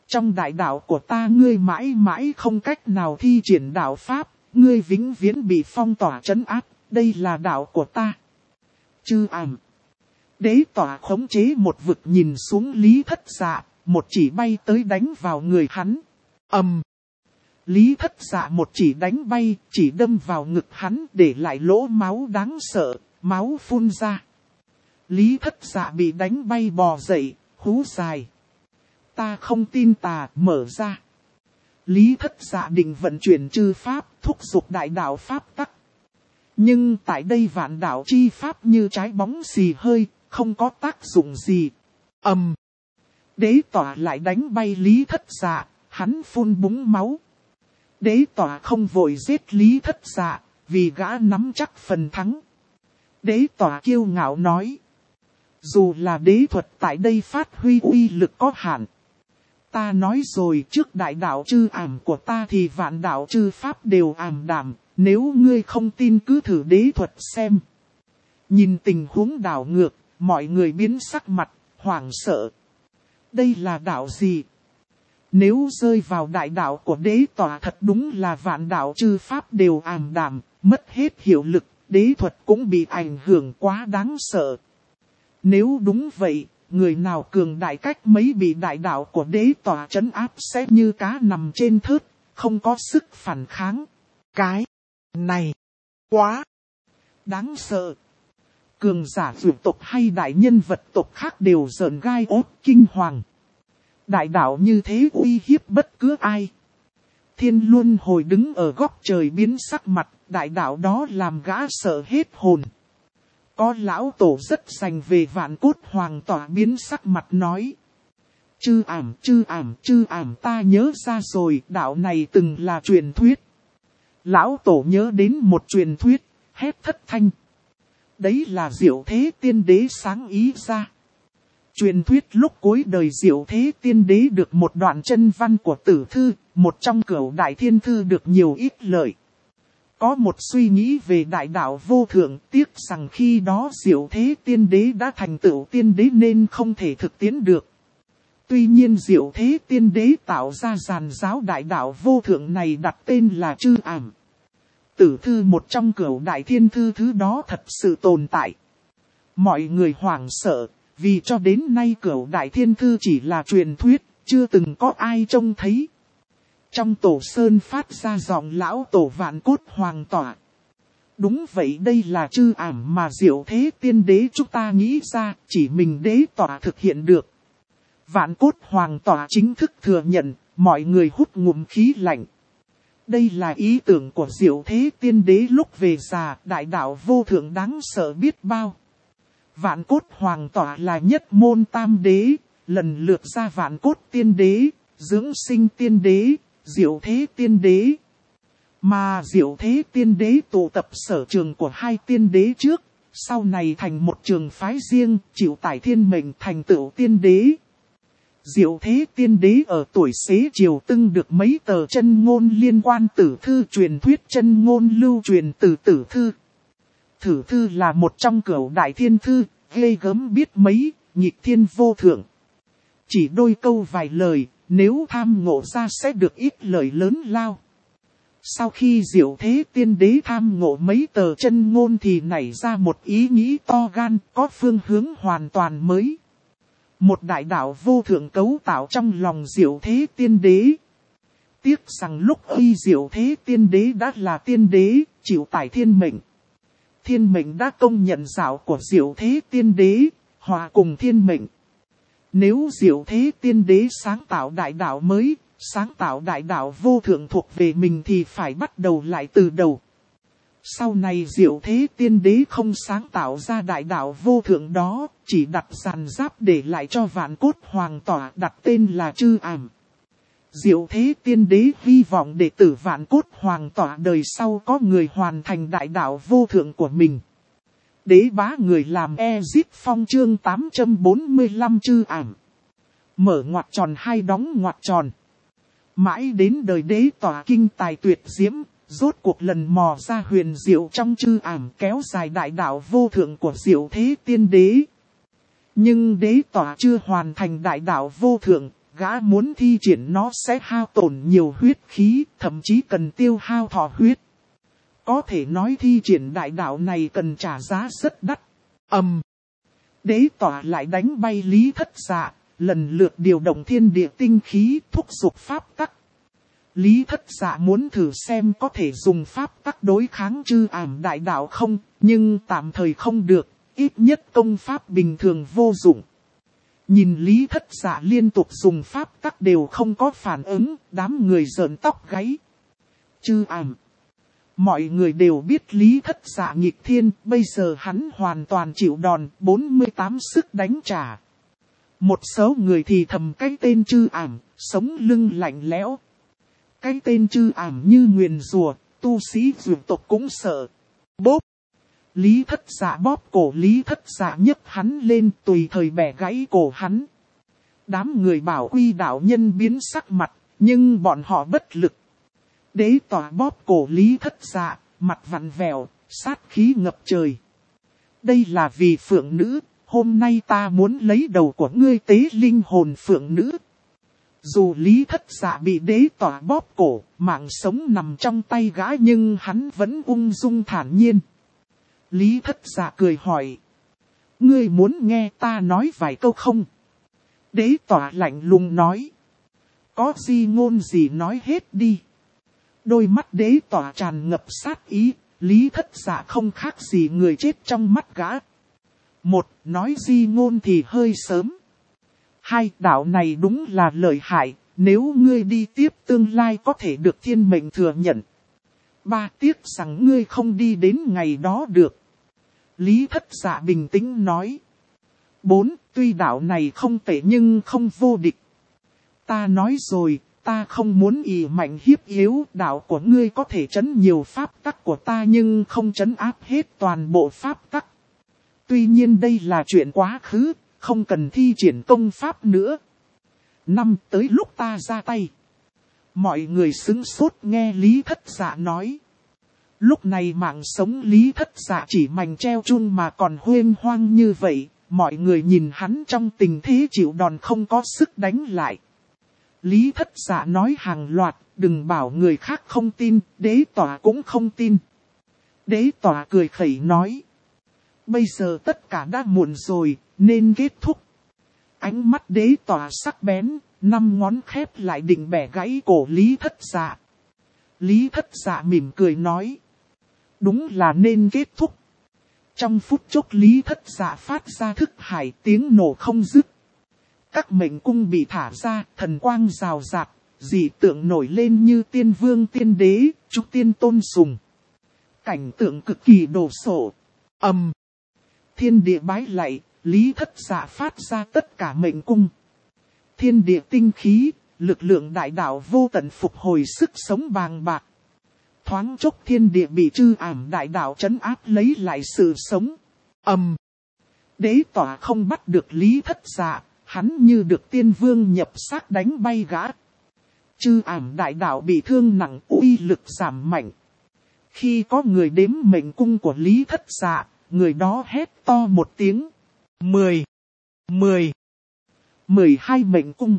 Trong đại đạo của ta ngươi mãi mãi không cách nào thi triển đạo pháp, ngươi vĩnh viễn bị phong tỏa trấn áp, đây là đạo của ta. Chư ảm. Đế tỏa khống chế một vực nhìn xuống Lý Thất Dạ, một chỉ bay tới đánh vào người hắn. ầm. Lý Thất Dạ một chỉ đánh bay, chỉ đâm vào ngực hắn để lại lỗ máu đáng sợ, máu phun ra. Lý Thất Dạ bị đánh bay bò dậy, hú dài. Ta không tin tà, mở ra. Lý Thất Dạ định vận chuyển chư pháp, thúc giục đại đạo pháp tắc. Nhưng tại đây vạn đạo chi pháp như trái bóng xì hơi, không có tác dụng gì. ầm. Đế tỏa lại đánh bay Lý Thất Dạ, hắn phun búng máu. Đế tỏa không vội giết Lý Thất Dạ, vì gã nắm chắc phần thắng. Đế tỏa kiêu ngạo nói. Dù là đế thuật tại đây phát huy uy lực có hạn. Ta nói rồi, trước đại đạo chư ảm của ta thì vạn đạo chư pháp đều ảm đạm, nếu ngươi không tin cứ thử đế thuật xem. Nhìn tình huống đảo ngược, mọi người biến sắc mặt, hoảng sợ. Đây là đạo gì? Nếu rơi vào đại đạo của đế tỏa thật đúng là vạn đạo chư pháp đều ảm đạm, mất hết hiệu lực, đế thuật cũng bị ảnh hưởng quá đáng sợ. Nếu đúng vậy, người nào cường đại cách mấy bị đại đạo của đế tỏa trấn áp sẽ như cá nằm trên thớt, không có sức phản kháng. Cái này quá đáng sợ. Cường giả vượt tộc hay đại nhân vật tộc khác đều giận gai ốt kinh hoàng. Đại đạo như thế uy hiếp bất cứ ai. Thiên Luân Hồi đứng ở góc trời biến sắc mặt, đại đạo đó làm gã sợ hết hồn. Có lão tổ rất dành về vạn cốt hoàng tỏa biến sắc mặt nói. Chư ảm ta nhớ ra rồi, đạo này từng là truyền thuyết. Lão tổ nhớ đến một truyền thuyết, hét thất thanh. Đấy là Diệu Thế Tiên Đế sáng ý ra. Truyền thuyết lúc cuối đời Diệu Thế Tiên Đế được một đoạn chân văn của tử thư, một trong cửu đại thiên thư được nhiều ít lợi. Có một suy nghĩ về đại đạo vô thượng, tiếc rằng khi đó Diệu Thế Tiên Đế đã thành tựu tiên đế nên không thể thực tiến được. Tuy nhiên Diệu Thế Tiên Đế tạo ra giàn giáo đại đạo vô thượng này đặt tên là Chư Ảm. Tử thư một trong cửu đại thiên thư thứ đó thật sự tồn tại. Mọi người hoảng sợ, vì cho đến nay cửu đại thiên thư chỉ là truyền thuyết, chưa từng có ai trông thấy. Trong tổ sơn phát ra giọng lão tổ vạn cốt hoàng tỏa. Đúng vậy, đây là chư ảm mà Diệu Thế Tiên Đế chúng ta nghĩ ra, chỉ mình đế tỏa thực hiện được. Vạn cốt hoàng tỏa chính thức thừa nhận, mọi người hút ngụm khí lạnh. Đây là ý tưởng của Diệu Thế Tiên Đế lúc về già, đại đạo vô thượng đáng sợ biết bao. Vạn cốt hoàng tỏa là nhất môn tam đế, lần lượt ra vạn cốt tiên đế, dưỡng sinh tiên đế, Diệu Thế Tiên Đế. Mà Diệu Thế Tiên Đế tụ tập sở trường của hai tiên đế trước, sau này thành một trường phái riêng, chịu tải thiên mệnh thành tựu tiên đế. Diệu Thế Tiên Đế ở tuổi xế chiều tưng được mấy tờ chân ngôn liên quan tử thư truyền thuyết chân ngôn lưu truyền từ tử thư. Tử thư là một trong cửu đại thiên thư, ghê gớm biết mấy, nhịp thiên vô thượng. Chỉ đôi câu vài lời, nếu tham ngộ ra sẽ được ít lợi lớn lao. Sau khi Diệu Thế Tiên Đế tham ngộ mấy tờ chân ngôn thì nảy ra một ý nghĩ to gan, có phương hướng hoàn toàn mới. Một đại đạo vô thượng cấu tạo trong lòng Diệu Thế Tiên Đế. Tiếc rằng lúc ấy Diệu Thế Tiên Đế đã là tiên đế, chịu tải thiên mệnh. Thiên mệnh đã công nhận giáo của Diệu Thế Tiên Đế, hòa cùng thiên mệnh. Nếu Diệu Thế Tiên Đế sáng tạo đại đạo mới, sáng tạo đại đạo vô thượng thuộc về mình thì phải bắt đầu lại từ đầu. Sau này Diệu Thế Tiên Đế không sáng tạo ra đại đạo vô thượng đó, chỉ đặt giàn giáp để lại cho vạn cốt hoàng tỏa đặt tên là Chư Ảm. Diệu Thế Tiên Đế hy vọng đệ tử vạn cốt hoàng tỏa đời sau có người hoàn thành đại đạo vô thượng của mình. Đế bá người làm Ezip Phong chương 845 Chư Ảm. Mở ngoặc tròn hay đóng ngoặc tròn. Mãi đến đời đế tỏa kinh tài tuyệt diễm, rốt cuộc lần mò ra huyền diệu trong Chư Ảm kéo dài đại đạo vô thượng của Diệu Thế Tiên Đế. Nhưng đế tỏa chưa hoàn thành đại đạo vô thượng, gã muốn thi triển nó sẽ hao tổn nhiều huyết khí, thậm chí cần tiêu hao thọ huyết. Có thể nói thi triển đại đạo này cần trả giá rất đắt. Đế tỏa lại đánh bay Lý Thất Dạ, lần lượt điều động thiên địa tinh khí thúc giục pháp tắc. Lý Thất Dạ muốn thử xem có thể dùng pháp tắc đối kháng chư ảm đại đạo không, nhưng tạm thời không được, ít nhất công pháp bình thường vô dụng. Nhìn Lý Thất Dạ liên tục dùng pháp tắc đều không có phản ứng, đám người rợn tóc gáy. Chư ảm. Mọi người đều biết Lý Thất Dạ nghịch thiên, bây giờ hắn hoàn toàn chịu đòn, 48 sức đánh trả. Một số người thì thầm cái tên chư ảm, sống lưng lạnh lẽo. Cái tên chư ảm như nguyền rùa, tu sĩ dược tộc cũng sợ. Bốp! Lý Thất Dạ bóp cổ Lý Thất Dạ nhấc hắn lên tùy thời bẻ gãy cổ hắn. Đám người bảo Quy đạo nhân biến sắc mặt, nhưng bọn họ bất lực. Đế tỏa bóp cổ Lý Thất Dạ, mặt vặn vẹo, sát khí ngập trời. Đây là vì phượng nữ, hôm nay ta muốn lấy đầu của ngươi tế linh hồn phượng nữ. Dù Lý Thất Dạ bị đế tỏa bóp cổ, mạng sống nằm trong tay gã nhưng hắn vẫn ung dung thản nhiên. Lý Thất Dạ cười hỏi. Ngươi muốn nghe ta nói vài câu không? Đế tỏa lạnh lùng nói. Có gì ngôn gì nói hết đi. Đôi mắt đế tỏa tràn ngập sát ý, Lý Thất Dạ không khác gì người chết trong mắt gã. Một, nói di ngôn thì hơi sớm. Hai, đạo này đúng là lợi hại, nếu ngươi đi tiếp tương lai có thể được thiên mệnh thừa nhận. Ba, tiếc rằng ngươi không đi đến ngày đó được. Lý Thất Dạ bình tĩnh nói. 4. Tuy đạo này không tệ nhưng không vô địch. Ta nói rồi, ta không muốn ỷ mạnh hiếp yếu, đạo của ngươi có thể trấn nhiều pháp tắc của ta nhưng không trấn áp hết toàn bộ pháp tắc. Tuy nhiên đây là chuyện quá khứ, không cần thi triển công pháp nữa. 5. Tới lúc ta ra tay. Mọi người sững sốt nghe Lý Thất Dạ nói. Lúc này mạng sống Lý Thất Dạ chỉ mảnh treo chun mà còn huênh hoang như vậy, mọi người nhìn hắn trong tình thế chịu đòn không có sức đánh lại. Lý Thất Dạ nói hàng loạt, đừng bảo người khác không tin, đế tỏa cũng không tin. Đế tỏa cười khẩy nói. Bây giờ tất cả đã muộn rồi, nên kết thúc. Ánh mắt đế tỏa sắc bén, 5 ngón khép lại định bẻ gãy cổ Lý Thất Dạ. Lý Thất Dạ mỉm cười nói. Đúng là nên kết thúc. Trong phút chốc Lý Thất Dạ phát ra thức hải tiếng nổ không dứt. Các mệnh cung bị thả ra, thần quang rào rạt, dị tượng nổi lên như tiên vương tiên đế, chúc tiên tôn sùng. Cảnh tượng cực kỳ đồ sộ. Thiên địa bái lạy, Lý Thất Dạ phát ra tất cả mệnh cung. Thiên địa tinh khí, lực lượng đại đạo vô tận phục hồi sức sống bàng bạc. Thoáng chốc thiên địa bị chư ảm đại đạo trấn áp lấy lại sự sống. Đế tỏa không bắt được Lý Thất Dạ, hắn như được tiên vương nhập xác đánh bay gã. Chư ảm đại đạo bị thương nặng, uy lực giảm mạnh. Khi có người đếm mệnh cung của Lý Thất Dạ, người đó hét to một tiếng. 12 mệnh cung.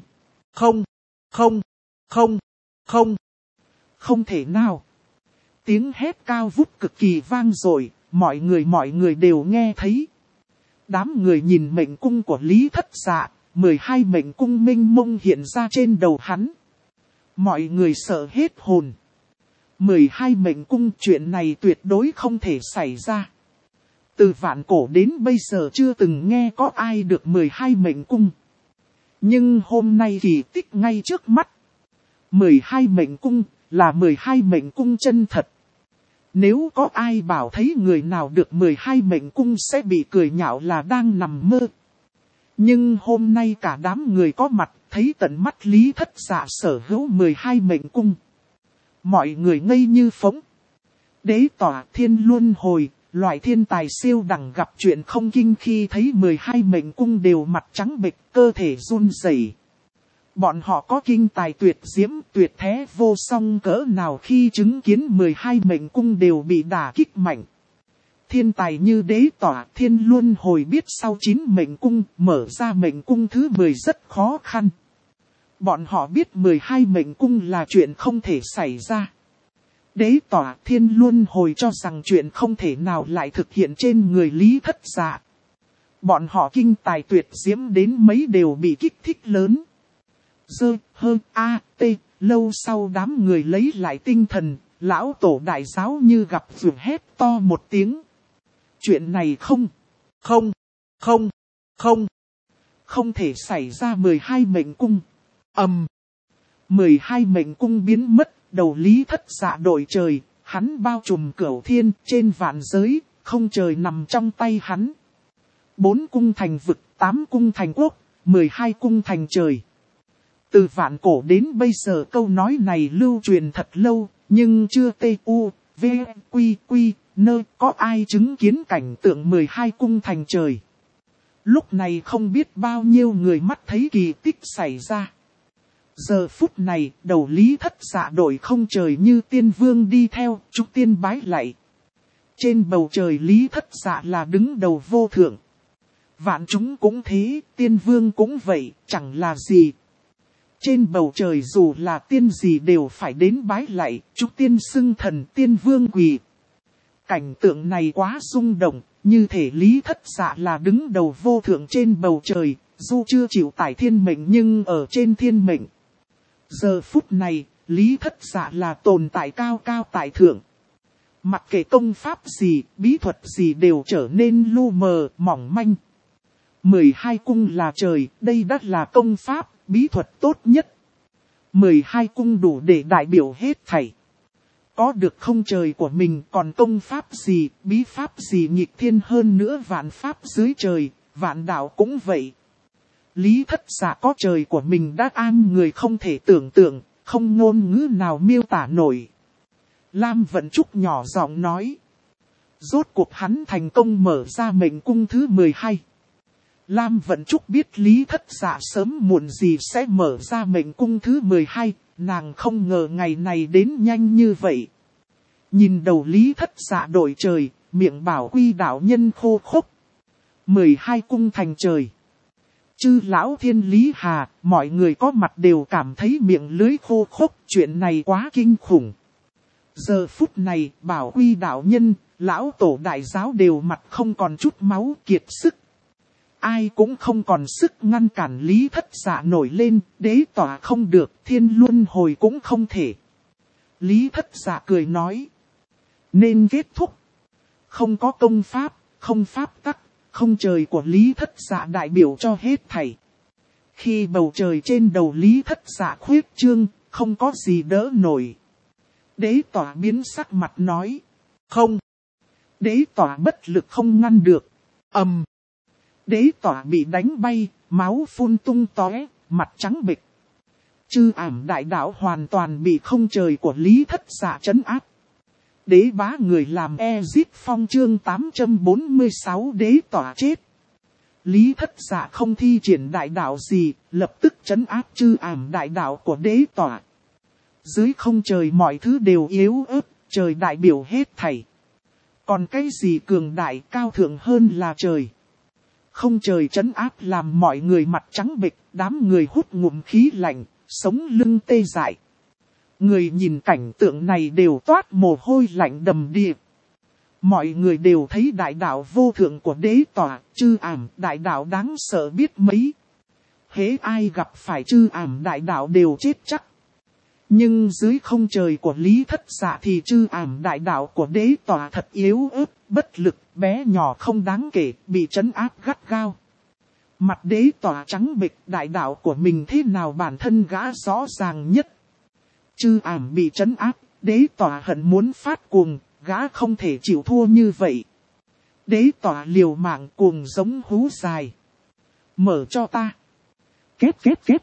Không thể nào. Tiếng hét cao vút cực kỳ vang dội, mọi người đều nghe thấy. Đám người nhìn mệnh cung của Lý Thất Dạ, 12 mệnh cung minh mông hiện ra trên đầu hắn. Mọi người sợ hết hồn. 12 mệnh cung, chuyện này tuyệt đối không thể xảy ra. Từ vạn cổ đến bây giờ chưa từng nghe có ai được 12 mệnh cung. Nhưng hôm nay kỳ tích ngay trước mắt. 12 mệnh cung là 12 mệnh cung chân thật. Nếu có ai bảo thấy người nào được 12 mệnh cung sẽ bị cười nhạo là đang nằm mơ. Nhưng hôm nay cả đám người có mặt thấy tận mắt Lý Thất Dạ sở hữu 12 mệnh cung. Mọi người ngây như phỗng. Đế tỏa thiên luân hồi, loại thiên tài siêu đẳng gặp chuyện không kinh khi thấy 12 mệnh cung đều mặt trắng bệch, cơ thể run rẩy. Bọn họ có kinh tài tuyệt diễm tuyệt thế vô song cỡ nào khi chứng kiến 12 mệnh cung đều bị đả kích mạnh. Thiên tài như đế tỏa thiên luân hồi biết sau 9 mệnh cung mở ra mệnh cung thứ 10 rất khó khăn. Bọn họ biết 12 mệnh cung là chuyện không thể xảy ra. Đế tỏa Thiên Luân Hồi cho rằng chuyện không thể nào lại thực hiện trên người Lý Thất Dạ. Bọn họ kinh tài tuyệt diễm đến mấy đều bị kích thích lớn. Lâu sau đám người lấy lại tinh thần, lão tổ đại giáo như gặp vượt hét to một tiếng. Chuyện này không thể xảy ra 12 mệnh cung. 12 mệnh cung biến mất, đầu Lý Thất Dạ đội trời, hắn bao trùm cửu thiên trên vạn giới, không trời nằm trong tay hắn. 4 cung thành vực, 8 cung thành quốc, 12 cung thành trời. Từ vạn cổ đến bây giờ câu nói này lưu truyền thật lâu, nhưng chưa có ai chứng kiến cảnh tượng 12 cung thành trời. Lúc này không biết bao nhiêu người mắt thấy kỳ tích xảy ra. Giờ phút này, đầu Lý Thất Dạ đội không trời như tiên vương đi theo, chúng tiên bái lạy. Trên bầu trời Lý Thất Dạ là đứng đầu vô thượng. Vạn chúng cũng thế, tiên vương cũng vậy, chẳng là gì. Trên bầu trời dù là tiên gì đều phải đến bái lạy, chúng tiên xưng thần tiên vương quỳ. Cảnh tượng này quá rung động, như thể Lý Thất Dạ là đứng đầu vô thượng trên bầu trời, dù chưa chịu tải thiên mệnh nhưng ở trên thiên mệnh. Giờ phút này, Lý Thất Dạ là tồn tại cao cao tại thượng. Mặc kệ công pháp gì, bí thuật gì đều trở nên lu mờ, mỏng manh. 12 cung là trời, đây đã là công pháp, bí thuật tốt nhất. 12 cung đủ để đại biểu hết thảy. Có được không trời của mình còn công pháp gì, bí pháp gì nghịch thiên hơn nữa vạn pháp dưới trời, vạn đạo cũng vậy. Lý Thất Dạ có trời của mình đã an người không thể tưởng tượng, không ngôn ngữ nào miêu tả nổi. Lam Vận Trúc nhỏ giọng nói. Rốt cuộc hắn thành công mở ra mệnh cung thứ 12. Lam Vận Trúc biết Lý Thất Dạ sớm muộn gì sẽ mở ra mệnh cung thứ 12, nàng không ngờ ngày này đến nhanh như vậy. Nhìn đầu Lý Thất Dạ đội trời, miệng bảo quy đạo nhân khô khốc. 12 cung thành trời. Chư lão thiên Lý Hà, mọi người có mặt đều cảm thấy miệng lưới khô khốc, chuyện này quá kinh khủng. Giờ phút này, bảo quy đạo nhân, lão tổ đại giáo đều mặt không còn chút máu kiệt sức. Ai cũng không còn sức ngăn cản Lý Thất Dạ nổi lên, đế tỏa không được, Thiên Luân Hồi cũng không thể. Lý Thất Dạ cười nói. Nên kết thúc. Không có công pháp, không pháp tắc, không trời của Lý Thất Dạ đại biểu cho hết thảy. Khi bầu trời trên đầu Lý Thất Dạ khuyết trương, không có gì đỡ nổi. Đế tỏa biến sắc mặt nói. Không. Đế tỏa bất lực không ngăn được. Đế tỏa bị đánh bay, máu phun tung tóe, mặt trắng bệch. Chư ảm đại đạo hoàn toàn bị không trời của Lý Thất Dạ trấn áp. Đế bá người làm Ezip Phong chương 846 đế tỏa chết. Lý Thất Dạ không thi triển đại đạo gì, lập tức trấn áp chư ảm đại đạo của đế tỏa. Dưới không trời mọi thứ đều yếu ớt, trời đại biểu hết thảy. Còn cái gì cường đại cao thượng hơn là trời. Không trời trấn áp làm mọi người mặt trắng bệch, đám người hút ngụm khí lạnh, sống lưng tê dại. Người nhìn cảnh tượng này đều toát mồ hôi lạnh đầm đìa. Mọi người đều thấy đại đạo vô thượng của đế tỏa, chư ảm đại đạo đáng sợ biết mấy. Hễ ai gặp phải chư ảm đại đạo đều chết chắc. Nhưng dưới không trời của Lý Thất Dạ thì chư ảm đại đạo của đế tỏa thật yếu ớt, bất lực, bé nhỏ không đáng kể, bị trấn áp gắt gao. Mặt đế tỏa trắng bệch, đại đạo của mình thế nào bản thân gã rõ ràng nhất. Chư ảm bị trấn áp, đế tỏa hận muốn phát cuồng, gã không thể chịu thua như vậy. Đế tỏa liều mạng cuồng giống hú dài. Mở cho ta. Két.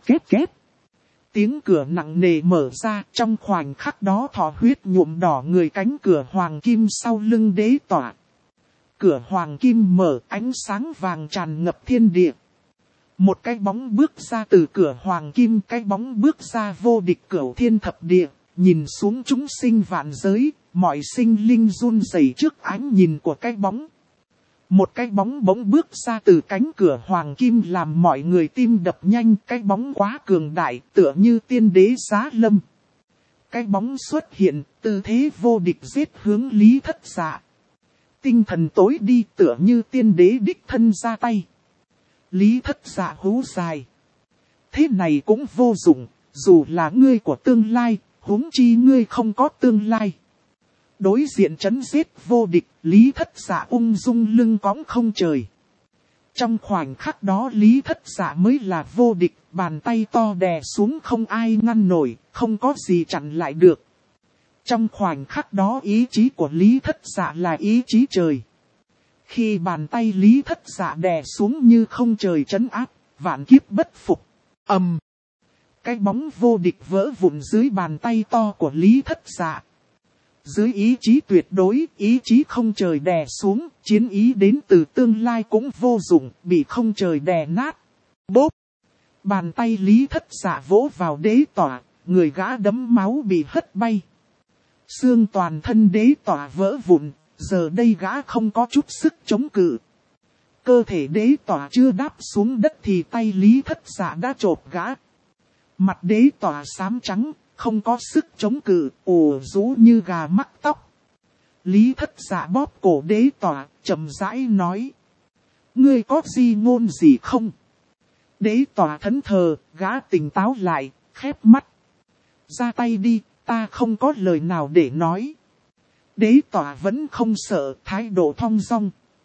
Tiếng cửa nặng nề mở ra, trong khoảnh khắc đó thọ huyết nhuộm đỏ người cánh cửa hoàng kim sau lưng đế tỏa. Cửa hoàng kim mở, ánh sáng vàng tràn ngập thiên địa. Một cái bóng bước ra từ cửa hoàng kim, cái bóng bước ra vô địch cửu thiên thập địa, nhìn xuống chúng sinh vạn giới, mọi sinh linh run rẩy trước ánh nhìn của cái bóng. Một cái bóng bỗng bước ra từ cánh cửa hoàng kim làm mọi người tim đập nhanh. Cái bóng quá cường đại, tựa như tiên đế giá lâm. Cái bóng xuất hiện, tư thế vô địch giết hướng Lý Thất Dạ. Tinh thần tối đi, tựa như tiên đế đích thân ra tay. Lý Thất Dạ hú dài. Thế này cũng vô dụng, dù là ngươi của tương lai, huống chi ngươi không có tương lai. Đối diện trấn giết vô địch, Lý Thất Dạ ung dung lưng cõng không trời. Trong khoảnh khắc đó Lý Thất Dạ mới là vô địch, bàn tay to đè xuống không ai ngăn nổi, không có gì chặn lại được. Trong khoảnh khắc đó ý chí của Lý Thất Dạ là ý chí trời. Khi bàn tay Lý Thất Dạ đè xuống như không trời trấn áp, vạn kiếp bất phục. Ầm. Cái bóng vô địch vỡ vụn dưới bàn tay to của Lý Thất Dạ. Dưới ý chí tuyệt đối, ý chí không trời đè xuống, chiến ý đến từ tương lai cũng vô dụng, bị không trời đè nát. Bốp! Bàn tay Lý Thất Dạ vỗ vào đế tỏa, người gã đấm máu bị hất bay. Xương toàn thân đế tỏa vỡ vụn, giờ đây gã không có chút sức chống cự. Cơ thể đế tỏa chưa đáp xuống đất thì tay Lý Thất Dạ đã chộp gã. Mặt đế tỏa xám trắng, không có sức chống cự, ồ rú như gà mắc tóc. Lý Thất Dạ bóp cổ đế tỏa, chậm rãi nói. Ngươi có gì ngôn gì không? Đế tỏa thẫn thờ, gã tỉnh táo lại, khép mắt. Ra tay đi, ta không có lời nào để nói. Đế tỏa vẫn không sợ, thái độ thong dong.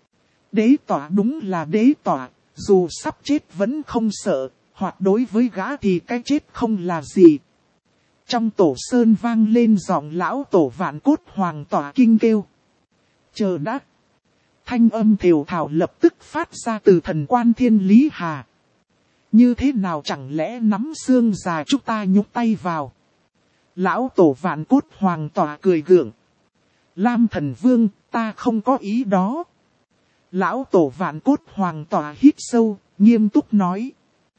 Đế tỏa đúng là đế tỏa, dù sắp chết vẫn không sợ, hoặc đối với gã thì cái chết không là gì. Trong tổ sơn vang lên giọng lão tổ Vạn Cốt Hoàng tỏa kinh kêu. Chờ đã. Thanh âm thều thào lập tức phát ra từ thần quan Thiên Lý Hà. Như thế nào chẳng lẽ nắm xương già chúng ta nhúc tay vào. Lão tổ Vạn Cốt Hoàng tỏa cười gượng. Lam Thần Vương, ta không có ý đó. Lão tổ Vạn Cốt Hoàng tỏa hít sâu, nghiêm túc nói.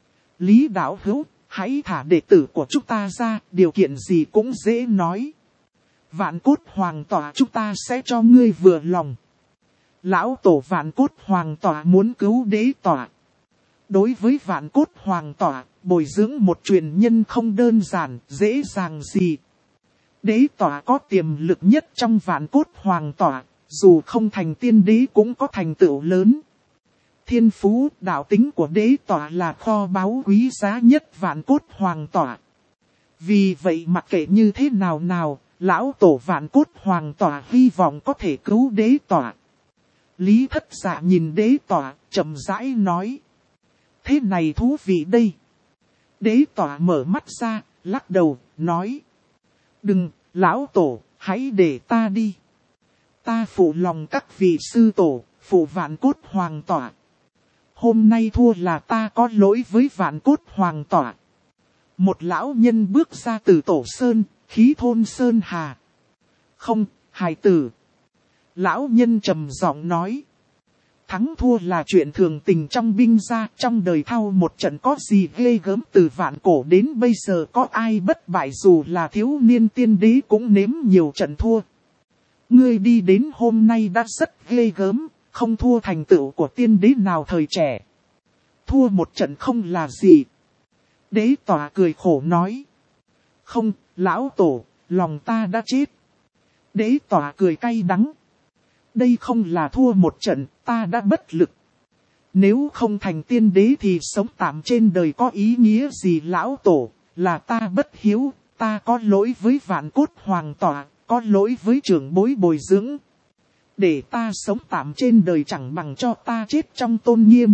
Lý đạo hữu, hãy thả đệ tử của chúng ta ra, điều kiện gì cũng dễ nói. Vạn Cốt Hoàng tỏa chúng ta sẽ cho ngươi vừa lòng. Lão tổ Vạn Cốt Hoàng tỏa muốn cứu đế tỏa. Đối với Vạn Cốt Hoàng tỏa, bồi dưỡng một truyền nhân không đơn giản, dễ dàng gì. Đế tỏa có tiềm lực nhất trong Vạn Cốt Hoàng tỏa, dù không thành tiên đế cũng có thành tựu lớn. Thiên phú, đạo tính của đế tỏa là kho báu quý giá nhất Vạn Cốt Hoàng tỏa. Vì vậy mặc kệ như thế nào, lão tổ Vạn Cốt Hoàng tỏa hy vọng có thể cứu đế tỏa. Lý Thất Dạ nhìn đế tỏa, chậm rãi nói. Thế này thú vị đây. Đế tỏa mở mắt ra, lắc đầu, nói. Đừng, lão tổ, hãy để ta đi. Ta phụ lòng các vị sư tổ, phụ Vạn Cốt Hoàng tỏa. Hôm nay thua là ta có lỗi với Vạn Cốt Hoàng tỏa. Một lão nhân bước ra từ tổ sơn, khí thôn sơn hà. Không, hài tử. Lão nhân trầm giọng nói. Thắng thua là chuyện thường tình trong binh gia, trong đời thao một trận có gì ghê gớm, từ vạn cổ đến bây giờ có ai bất bại, dù là thiếu niên tiên đế cũng nếm nhiều trận thua. Ngươi đi đến hôm nay đã rất ghê gớm, không thua thành tựu của tiên đế nào thời trẻ. Thua một trận không là gì. Đế tỏa cười khổ nói. Không, lão tổ, lòng ta đã chết. Đế tỏa cười cay đắng. Đây không là thua một trận, ta đã bất lực. Nếu không thành tiên đế thì sống tạm trên đời có ý nghĩa gì lão tổ, là ta bất hiếu, ta có lỗi với Vạn Cốt Hoàng tỏa, có lỗi với trưởng bối bồi dưỡng. Để ta sống tạm trên đời chẳng bằng cho ta chết trong tôn nghiêm.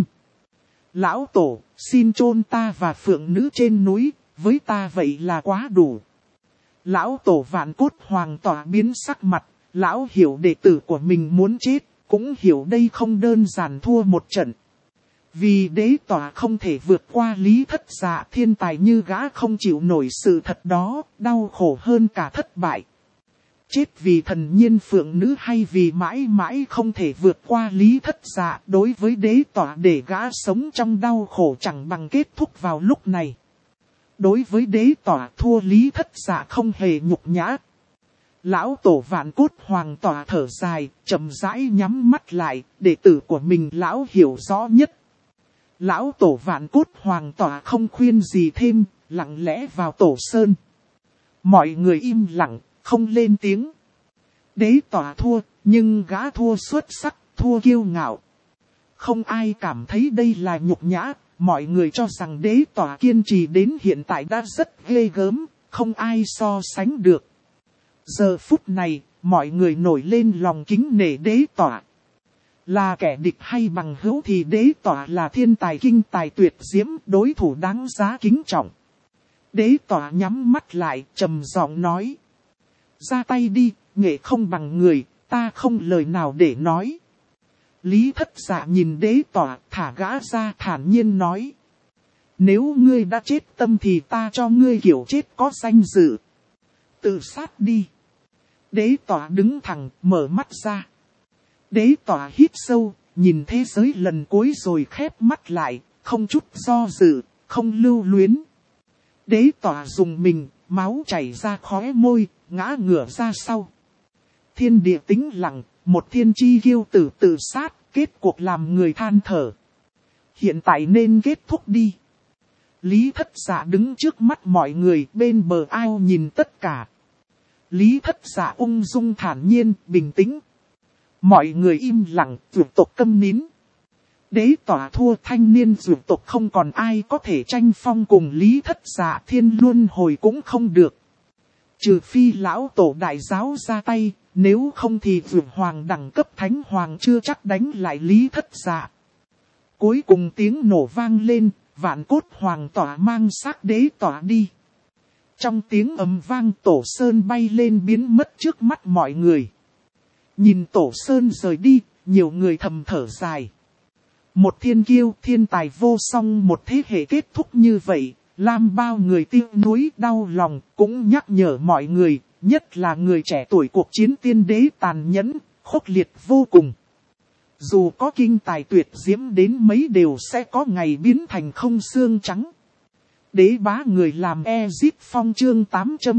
Lão tổ, xin chôn ta và phượng nữ trên núi, với ta vậy là quá đủ. Lão tổ Vạn Cốt Hoàng tỏa biến sắc mặt, lão hiểu đệ tử của mình muốn chết, cũng hiểu đây không đơn giản thua một trận. Vì đế tỏa không thể vượt qua Lý Thất Dạ, thiên tài như gã không chịu nổi sự thật đó, đau khổ hơn cả thất bại. Chết vì thần nhiên phượng nữ hay vì mãi mãi không thể vượt qua Lý Thất Dạ, đối với đế tỏa để gã sống trong đau khổ chẳng bằng kết thúc vào lúc này. Đối với đế tỏa thua Lý Thất Dạ không hề nhục nhã. Lão tổ Vạn Cốt Hoàng tỏa thở dài, chậm rãi nhắm mắt lại, đệ tử của mình lão hiểu rõ nhất. Lão tổ Vạn Cốt Hoàng tỏa không khuyên gì thêm, lặng lẽ vào tổ sơn. Mọi người im lặng, không lên tiếng. Đế tỏa thua, nhưng gã thua xuất sắc, thua kiêu ngạo. Không ai cảm thấy đây là nhục nhã, mọi người cho rằng đế tỏa kiên trì đến hiện tại đã rất ghê gớm, không ai so sánh được. Giờ phút này, mọi người nổi lên lòng kính nể đế tỏa. Là kẻ địch hay bằng hữu thì đế tỏa là thiên tài kinh tài tuyệt diễm, đối thủ đáng giá kính trọng. Đế tỏa nhắm mắt lại, trầm giọng nói. Ra tay đi, nghệ không bằng người, ta không lời nào để nói. Lý Thất Dạ nhìn đế tỏa, thả gã ra thản nhiên nói. Nếu ngươi đã chết tâm thì ta cho ngươi kiểu chết có danh dự. Tự sát đi. Đế tỏa đứng thẳng, mở mắt ra. Đế tỏa hít sâu, nhìn thế giới lần cuối rồi khép mắt lại, không chút do dự, không lưu luyến. Đế tỏa dùng mình, máu chảy ra khóe môi, ngã ngửa ra sau. Thiên địa tĩnh lặng, một thiên chi kiêu tử tự sát, kết cuộc làm người than thở. Hiện tại nên kết thúc đi. Lý Thất Dạ đứng trước mắt mọi người, bên bờ ao nhìn tất cả. Lý Thất Dạ ung dung thản nhiên, bình tĩnh. Mọi người im lặng, dược tộc câm nín. Đế tỏa thua, thanh niên dược tộc không còn ai có thể tranh phong cùng Lý Thất Dạ, thiên luân hồi cũng không được. Trừ phi lão tổ đại giáo ra tay, nếu không thì dược hoàng đẳng cấp thánh hoàng chưa chắc đánh lại Lý Thất Dạ. Cuối cùng tiếng nổ vang lên, Vạn Cốt Hoàng tỏa mang xác đế tỏa đi. Trong tiếng ầm vang tổ sơn bay lên biến mất trước mắt mọi người. Nhìn tổ sơn rời đi, nhiều người thầm thở dài. Một thiên kiêu, thiên tài vô song, một thế hệ kết thúc như vậy, làm bao người tiếc nuối đau lòng, cũng nhắc nhở mọi người, nhất là người trẻ tuổi cuộc chiến tiên đế tàn nhẫn, khốc liệt vô cùng. Dù có kinh tài tuyệt diễm đến mấy đều sẽ có ngày biến thành không xương trắng. Đế bá người làm Ezip Phong chương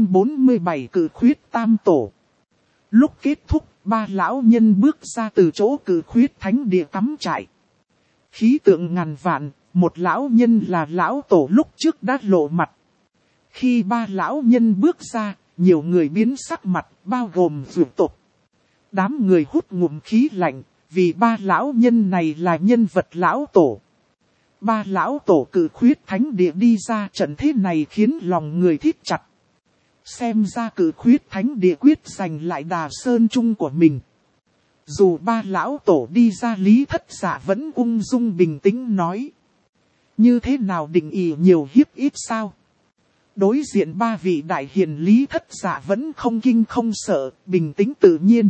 847 cử khuyết tam tổ. Lúc kết thúc, ba lão nhân bước ra từ chỗ cử khuyết thánh địa cắm trại. Khí tượng ngàn vạn, một lão nhân là lão tổ lúc trước đã lộ mặt. Khi ba lão nhân bước ra, nhiều người biến sắc mặt, bao gồm dược tộc. Đám người hút ngụm khí lạnh, vì ba lão nhân này là nhân vật lão tổ. Ba lão tổ cử khuyết thánh địa đi ra trận thế này khiến lòng người thít chặt. Xem ra cử khuyết thánh địa quyết giành lại đà sơn chung của mình. Dù ba lão tổ đi ra, Lý Thất Dạ vẫn ung dung bình tĩnh nói. Như thế nào định ý nhiều hiếp ít sao? Đối diện ba vị đại hiền, Lý Thất Dạ vẫn không kinh không sợ, bình tĩnh tự nhiên.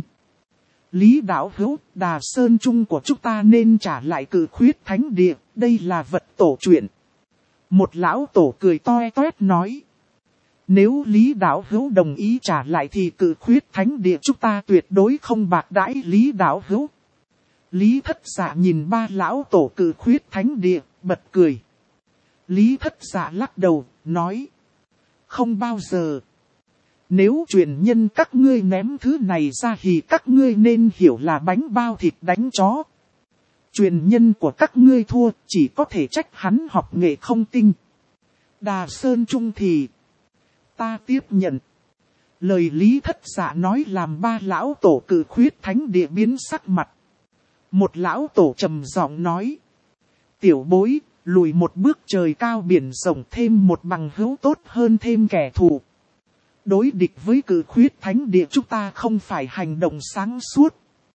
Lý đạo hữu, đà sơn chung của chúng ta nên trả lại cử khuyết thánh địa, đây là vật tổ truyện. Một lão tổ cười toe toét nói. Nếu Lý đạo hữu đồng ý trả lại thì cử khuyết thánh địa chúng ta tuyệt đối không bạc đãi Lý đạo hữu. Lý Thất Dạ nhìn ba lão tổ cử khuyết thánh địa, bật cười. Lý Thất Dạ lắc đầu, nói. Không bao giờ. Nếu truyền nhân các ngươi ném thứ này ra thì các ngươi nên hiểu là bánh bao thịt đánh chó. Truyền nhân của các ngươi thua, chỉ có thể trách hắn học nghệ không tinh. Đà Sơn Trung thì ta tiếp nhận. Lời Lý Thất Dạ nói làm ba lão tổ cử khuyết thánh địa biến sắc mặt. Một lão tổ trầm giọng nói. Tiểu bối, lùi một bước trời cao biển rộng, thêm một bằng hữu tốt hơn thêm kẻ thù. Đối địch với cử khuyết thánh địa chúng ta không phải hành động sáng suốt.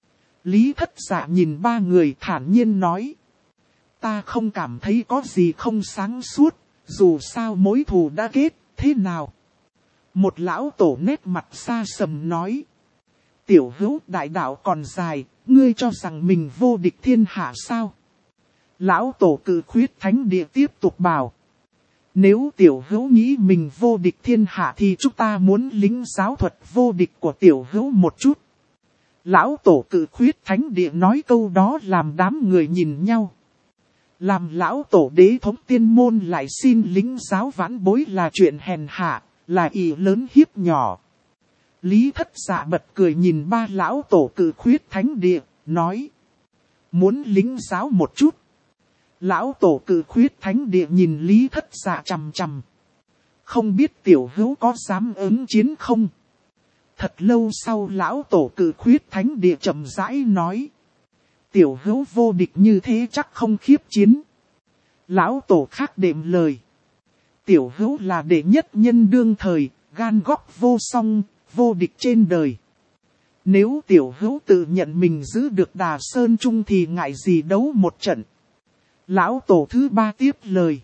Lý Thất Dạ nhìn ba người thản nhiên nói. Ta không cảm thấy có gì không sáng suốt, dù sao mối thù đã kết, thế nào? Một lão tổ nét mặt xa sầm nói. Tiểu hữu đại đạo còn dài, ngươi cho rằng mình vô địch thiên hạ sao? Lão tổ cử khuyết thánh địa tiếp tục bảo. Nếu tiểu hữu nghĩ mình vô địch thiên hạ thì chúng ta muốn lính giáo thuật vô địch của tiểu hữu một chút. Lão tổ cử khuyết thánh địa nói câu đó làm đám người nhìn nhau. Làm lão tổ đế thống tiên môn lại xin lính giáo vãn bối là chuyện hèn hạ, là ý lớn hiếp nhỏ. Lý Thất Dạ bật cười nhìn ba lão tổ Cự Khuyết Thánh Địa, nói. Muốn lĩnh giáo một chút. Lão tổ Cự Khuyết Thánh Địa nhìn Lý Thất Dạ chằm chằm. Không biết tiểu hữu có dám ứng chiến không? Thật lâu sau lão tổ Cự Khuyết Thánh Địa chậm rãi nói. Tiểu hữu vô địch như thế chắc không khiếp chiến. Lão tổ khác đệm lời. Tiểu hữu là đệ nhất nhân đương thời, gan góc vô song, vô địch trên đời. Nếu tiểu hữu tự nhận mình giữ được Đà Sơn Trung thì ngại gì đấu một trận. Lão tổ thứ ba tiếp lời.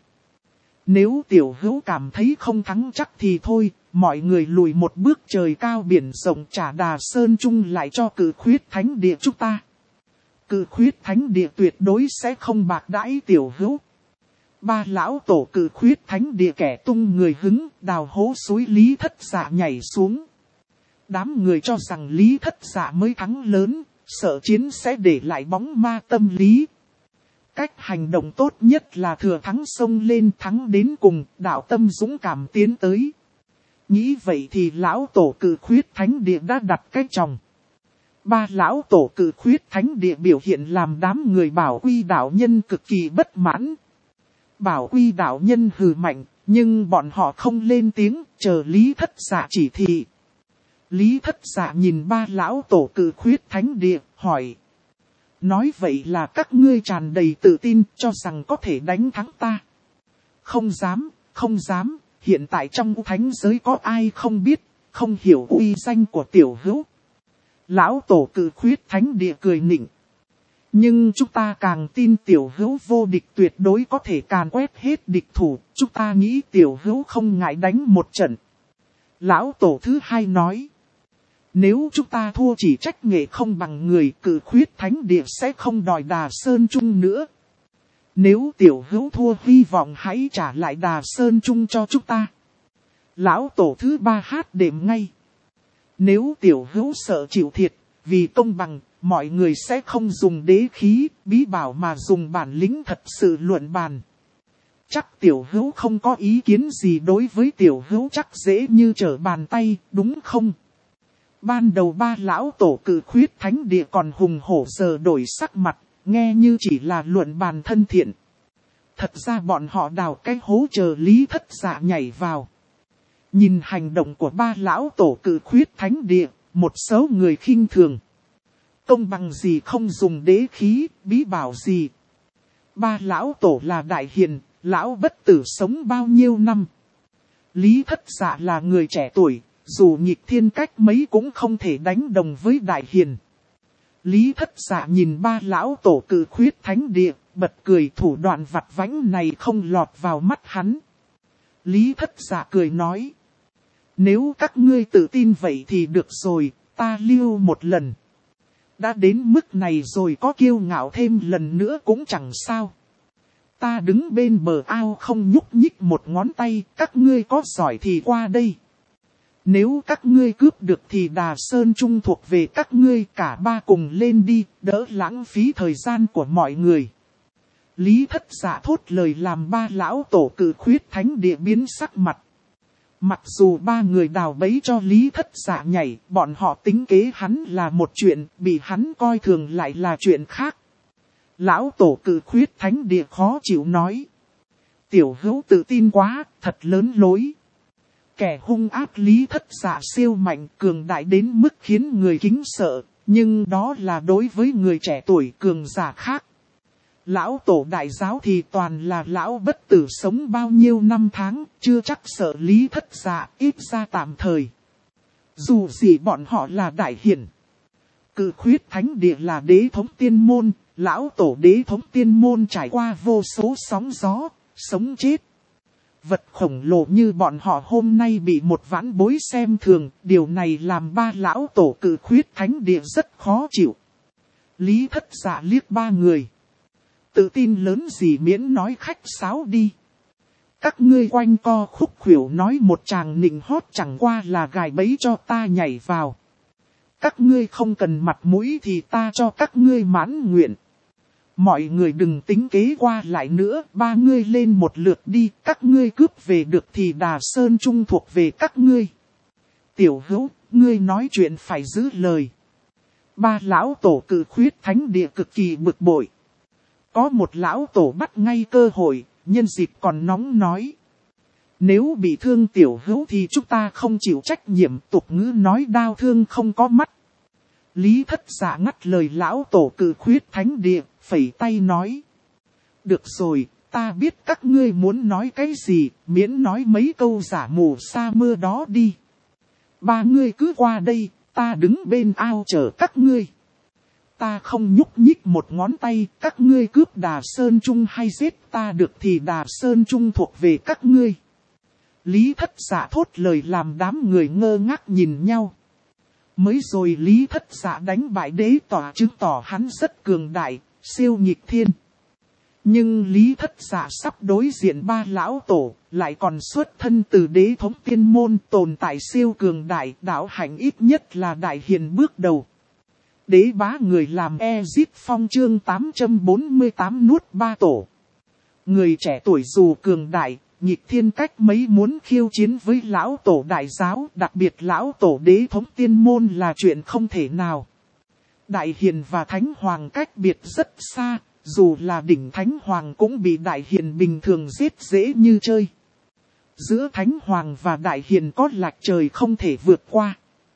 Nếu tiểu hữu cảm thấy không thắng chắc thì thôi, mọi người lùi một bước trời cao biển rộng trả Đà Sơn Trung lại cho Cự Khuyết Thánh Địa chúng ta. Cự Khuyết Thánh Địa tuyệt đối sẽ không bạc đãi tiểu hữu. Ba lão tổ Cự Khuyết Thánh Địa kẻ tung người hứng, đào hố suối Lý Thất Dạ nhảy xuống. Đám người cho rằng Lý Thất Dạ mới thắng lớn, sợ chiến sẽ để lại bóng ma tâm lý. Cách hành động tốt nhất là thừa thắng xông lên thắng đến cùng, đạo tâm dũng cảm tiến tới. Nghĩ vậy thì lão tổ Cự Khuyết Thánh Địa đã đặt cái chồng. Ba lão tổ Cự Khuyết Thánh Địa biểu hiện làm đám người Bảo Quy đạo nhân cực kỳ bất mãn. Bảo Quy đạo nhân hừ mạnh, nhưng bọn họ không lên tiếng, chờ Lý Thất Dạ chỉ thị. Lý Thất Dạ nhìn ba lão tổ Cự Khuyết Thánh Địa, hỏi. Nói vậy là các ngươi tràn đầy tự tin cho rằng có thể đánh thắng ta. Không dám, không dám, hiện tại trong thánh giới có ai không biết, không hiểu uy danh của tiểu hữu. Lão tổ Cự Khuyết Thánh Địa cười nịnh. Nhưng chúng ta càng tin tiểu hữu vô địch tuyệt đối có thể càn quét hết địch thủ, chúng ta nghĩ tiểu hữu không ngại đánh một trận. Lão tổ thứ hai nói. Nếu chúng ta thua chỉ trách nghệ không bằng người, Cự Khuyết Thánh Địa sẽ không đòi Đà Sơn Trung nữa. Nếu tiểu hữu thua hy vọng hãy trả lại Đà Sơn Trung cho chúng ta. Lão tổ thứ ba hát đệm ngay. Nếu tiểu hữu sợ chịu thiệt, vì công bằng, mọi người sẽ không dùng đế khí, bí bảo mà dùng bản lĩnh thật sự luận bàn. Chắc tiểu hữu không có ý kiến gì đối với tiểu hữu chắc dễ như trở bàn tay, đúng không? Ban đầu ba lão tổ Cự Khuyết Thánh Địa còn hùng hổ giờ đổi sắc mặt, nghe như chỉ là luận bàn thân thiện. Thật ra bọn họ đào cái hố chờ Lý Thất Dạ nhảy vào. Nhìn hành động của ba lão tổ Cự Khuyết Thánh Địa, một số người khinh thường. Công bằng gì không dùng đế khí, bí bảo gì. Ba lão tổ là đại hiền, lão bất tử sống bao nhiêu năm. Lý Thất Dạ là người trẻ tuổi, dù nghịch thiên cách mấy cũng không thể đánh đồng với đại hiền. Lý Thất Dạ nhìn ba lão tổ Cự Khuyết Thánh Địa, bật cười thủ đoạn vặt vãnh này không lọt vào mắt hắn. Lý Thất Dạ cười nói. Nếu các ngươi tự tin vậy thì được rồi, ta lưu một lần. Đã đến mức này rồi có kiêu ngạo thêm lần nữa cũng chẳng sao. Ta đứng bên bờ ao không nhúc nhích một ngón tay, các ngươi có giỏi thì qua đây. Nếu các ngươi cướp được thì Đà Sơn Trung thuộc về các ngươi, cả ba cùng lên đi, đỡ lãng phí thời gian của mọi người. Lý Thất Dạ thốt lời làm ba lão tổ Cự Khuyết Thánh Địa biến sắc mặt. Mặc dù ba người đào bẫy cho Lý Thất Dạ nhảy, bọn họ tính kế hắn là một chuyện, bị hắn coi thường lại là chuyện khác. Lão tổ Cự Khuyết Thánh Địa khó chịu nói. Tiểu hữu tự tin quá, thật lớn lối. Kẻ hung ác Lý Thất Dạ siêu mạnh cường đại đến mức khiến người kính sợ, nhưng đó là đối với người trẻ tuổi cường giả khác. Lão tổ đại giáo thì toàn là lão bất tử sống bao nhiêu năm tháng, chưa chắc sợ Lý Thất Dạ, ít ra tạm thời. Dù gì bọn họ là đại hiển. Cự Khuyết Thánh Địa là đế thống tiên môn, lão tổ đế thống tiên môn trải qua vô số sóng gió, sống chết. Vật khổng lồ như bọn họ hôm nay bị một vãn bối xem thường, điều này làm ba lão tổ Cự Khuyết Thánh Địa rất khó chịu. Lý Thất Dạ liếc ba người. Tự tin lớn gì miễn nói khách sáo đi. Các ngươi quanh co khúc khuỷu nói một tràng nịnh hót chẳng qua là gài bẫy cho ta nhảy vào. Các ngươi không cần mặt mũi thì ta cho các ngươi mãn nguyện. Mọi người đừng tính kế qua lại nữa, ba ngươi lên một lượt đi, các ngươi cướp về được thì Đà Sơn Trung thuộc về các ngươi. Tiểu hữu, ngươi nói chuyện phải giữ lời. Ba lão tổ cự khuyết thánh địa cực kỳ bực bội. Có một lão tổ bắt ngay cơ hội, nhân dịp còn nóng nói. Nếu bị thương tiểu hữu thì chúng ta không chịu trách nhiệm, tục ngữ nói đao thương không có mắt. Lý Thất Dạ ngắt lời lão tổ cự khuyết thánh địa, phẩy tay nói. Được rồi, ta biết các ngươi muốn nói cái gì, miễn nói mấy câu giả mù sa mưa đó đi. Ba ngươi cứ qua đây, ta đứng bên ao chờ các ngươi. Ta không nhúc nhích một ngón tay, các ngươi cướp Đà Sơn Trung hay giết ta được thì Đà Sơn Trung thuộc về các ngươi. Lý Thất Dạ thốt lời làm đám người ngơ ngác nhìn nhau. Mới rồi Lý Thất Dạ đánh bại đế tỏa chứng tỏ hắn rất cường đại, siêu nghịch thiên. Nhưng Lý Thất Dạ sắp đối diện ba lão tổ, lại còn xuất thân từ đế thống tiên môn tồn tại siêu cường đại, đạo hạnh ít nhất là đại hiền bước đầu. Đế bá người làm Ezit Phong chương 848 nuốt ba tổ. Người trẻ tuổi dù cường đại, nghịch thiên cách mấy muốn khiêu chiến với lão tổ đại giáo, đặc biệt lão tổ đế thống tiên môn là chuyện không thể nào. Đại hiền và thánh hoàng cách biệt rất xa, dù là đỉnh thánh hoàng cũng bị đại hiền bình thường giết dễ như chơi. Giữa thánh hoàng và đại hiền có lệch trời không thể vượt qua.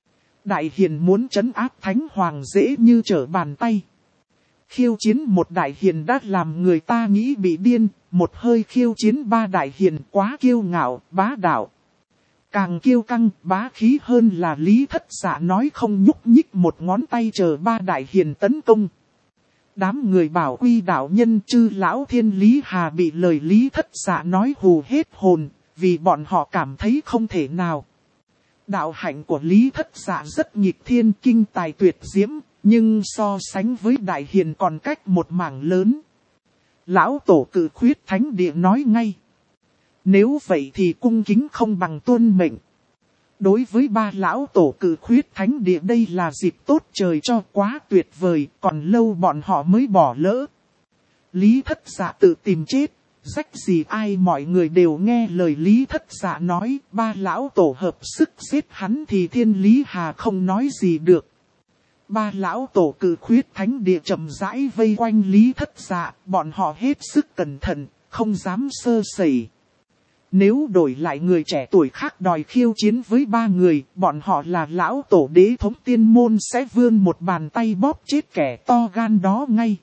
Đại hiền muốn trấn áp thánh hoàng dễ như trở bàn tay. Khiêu chiến một đại hiền đã làm người ta nghĩ bị điên, một hơi khiêu chiến ba đại hiền quá kiêu ngạo, bá đạo. Càng kiêu căng, bá khí hơn là Lý Thất Dạ nói không nhúc nhích một ngón tay chờ ba đại hiền tấn công. Đám người bảo quy đạo nhân chư lão thiên Lý Hà bị lời Lý Thất Dạ nói hù hết hồn, vì bọn họ cảm thấy không thể nào. Đạo hạnh của Lý Thất Dạ rất nghịch thiên kinh tài tuyệt diễm, nhưng so sánh với đại hiền còn cách một mảng lớn. Lão tổ cự khuyết thánh địa nói ngay. Nếu vậy thì cung kính không bằng tuân mệnh. Đối với ba lão tổ cự khuyết thánh địa đây là dịp tốt trời cho quá tuyệt vời, còn lâu bọn họ mới bỏ lỡ. Lý Thất Dạ tự tìm chết, rách gì ai mọi người đều nghe lời Lý Thất Dạ nói, ba lão tổ hợp sức giết hắn thì thiên Lý Hà không nói gì được. Ba lão tổ cự khuyết thánh địa chậm rãi vây quanh Lý Thất Dạ, bọn họ hết sức cẩn thận, không dám sơ sẩy. Nếu đổi lại người trẻ tuổi khác đòi khiêu chiến với ba người, bọn họ là lão tổ đế thống tiên môn sẽ vươn một bàn tay bóp chết kẻ to gan đó ngay.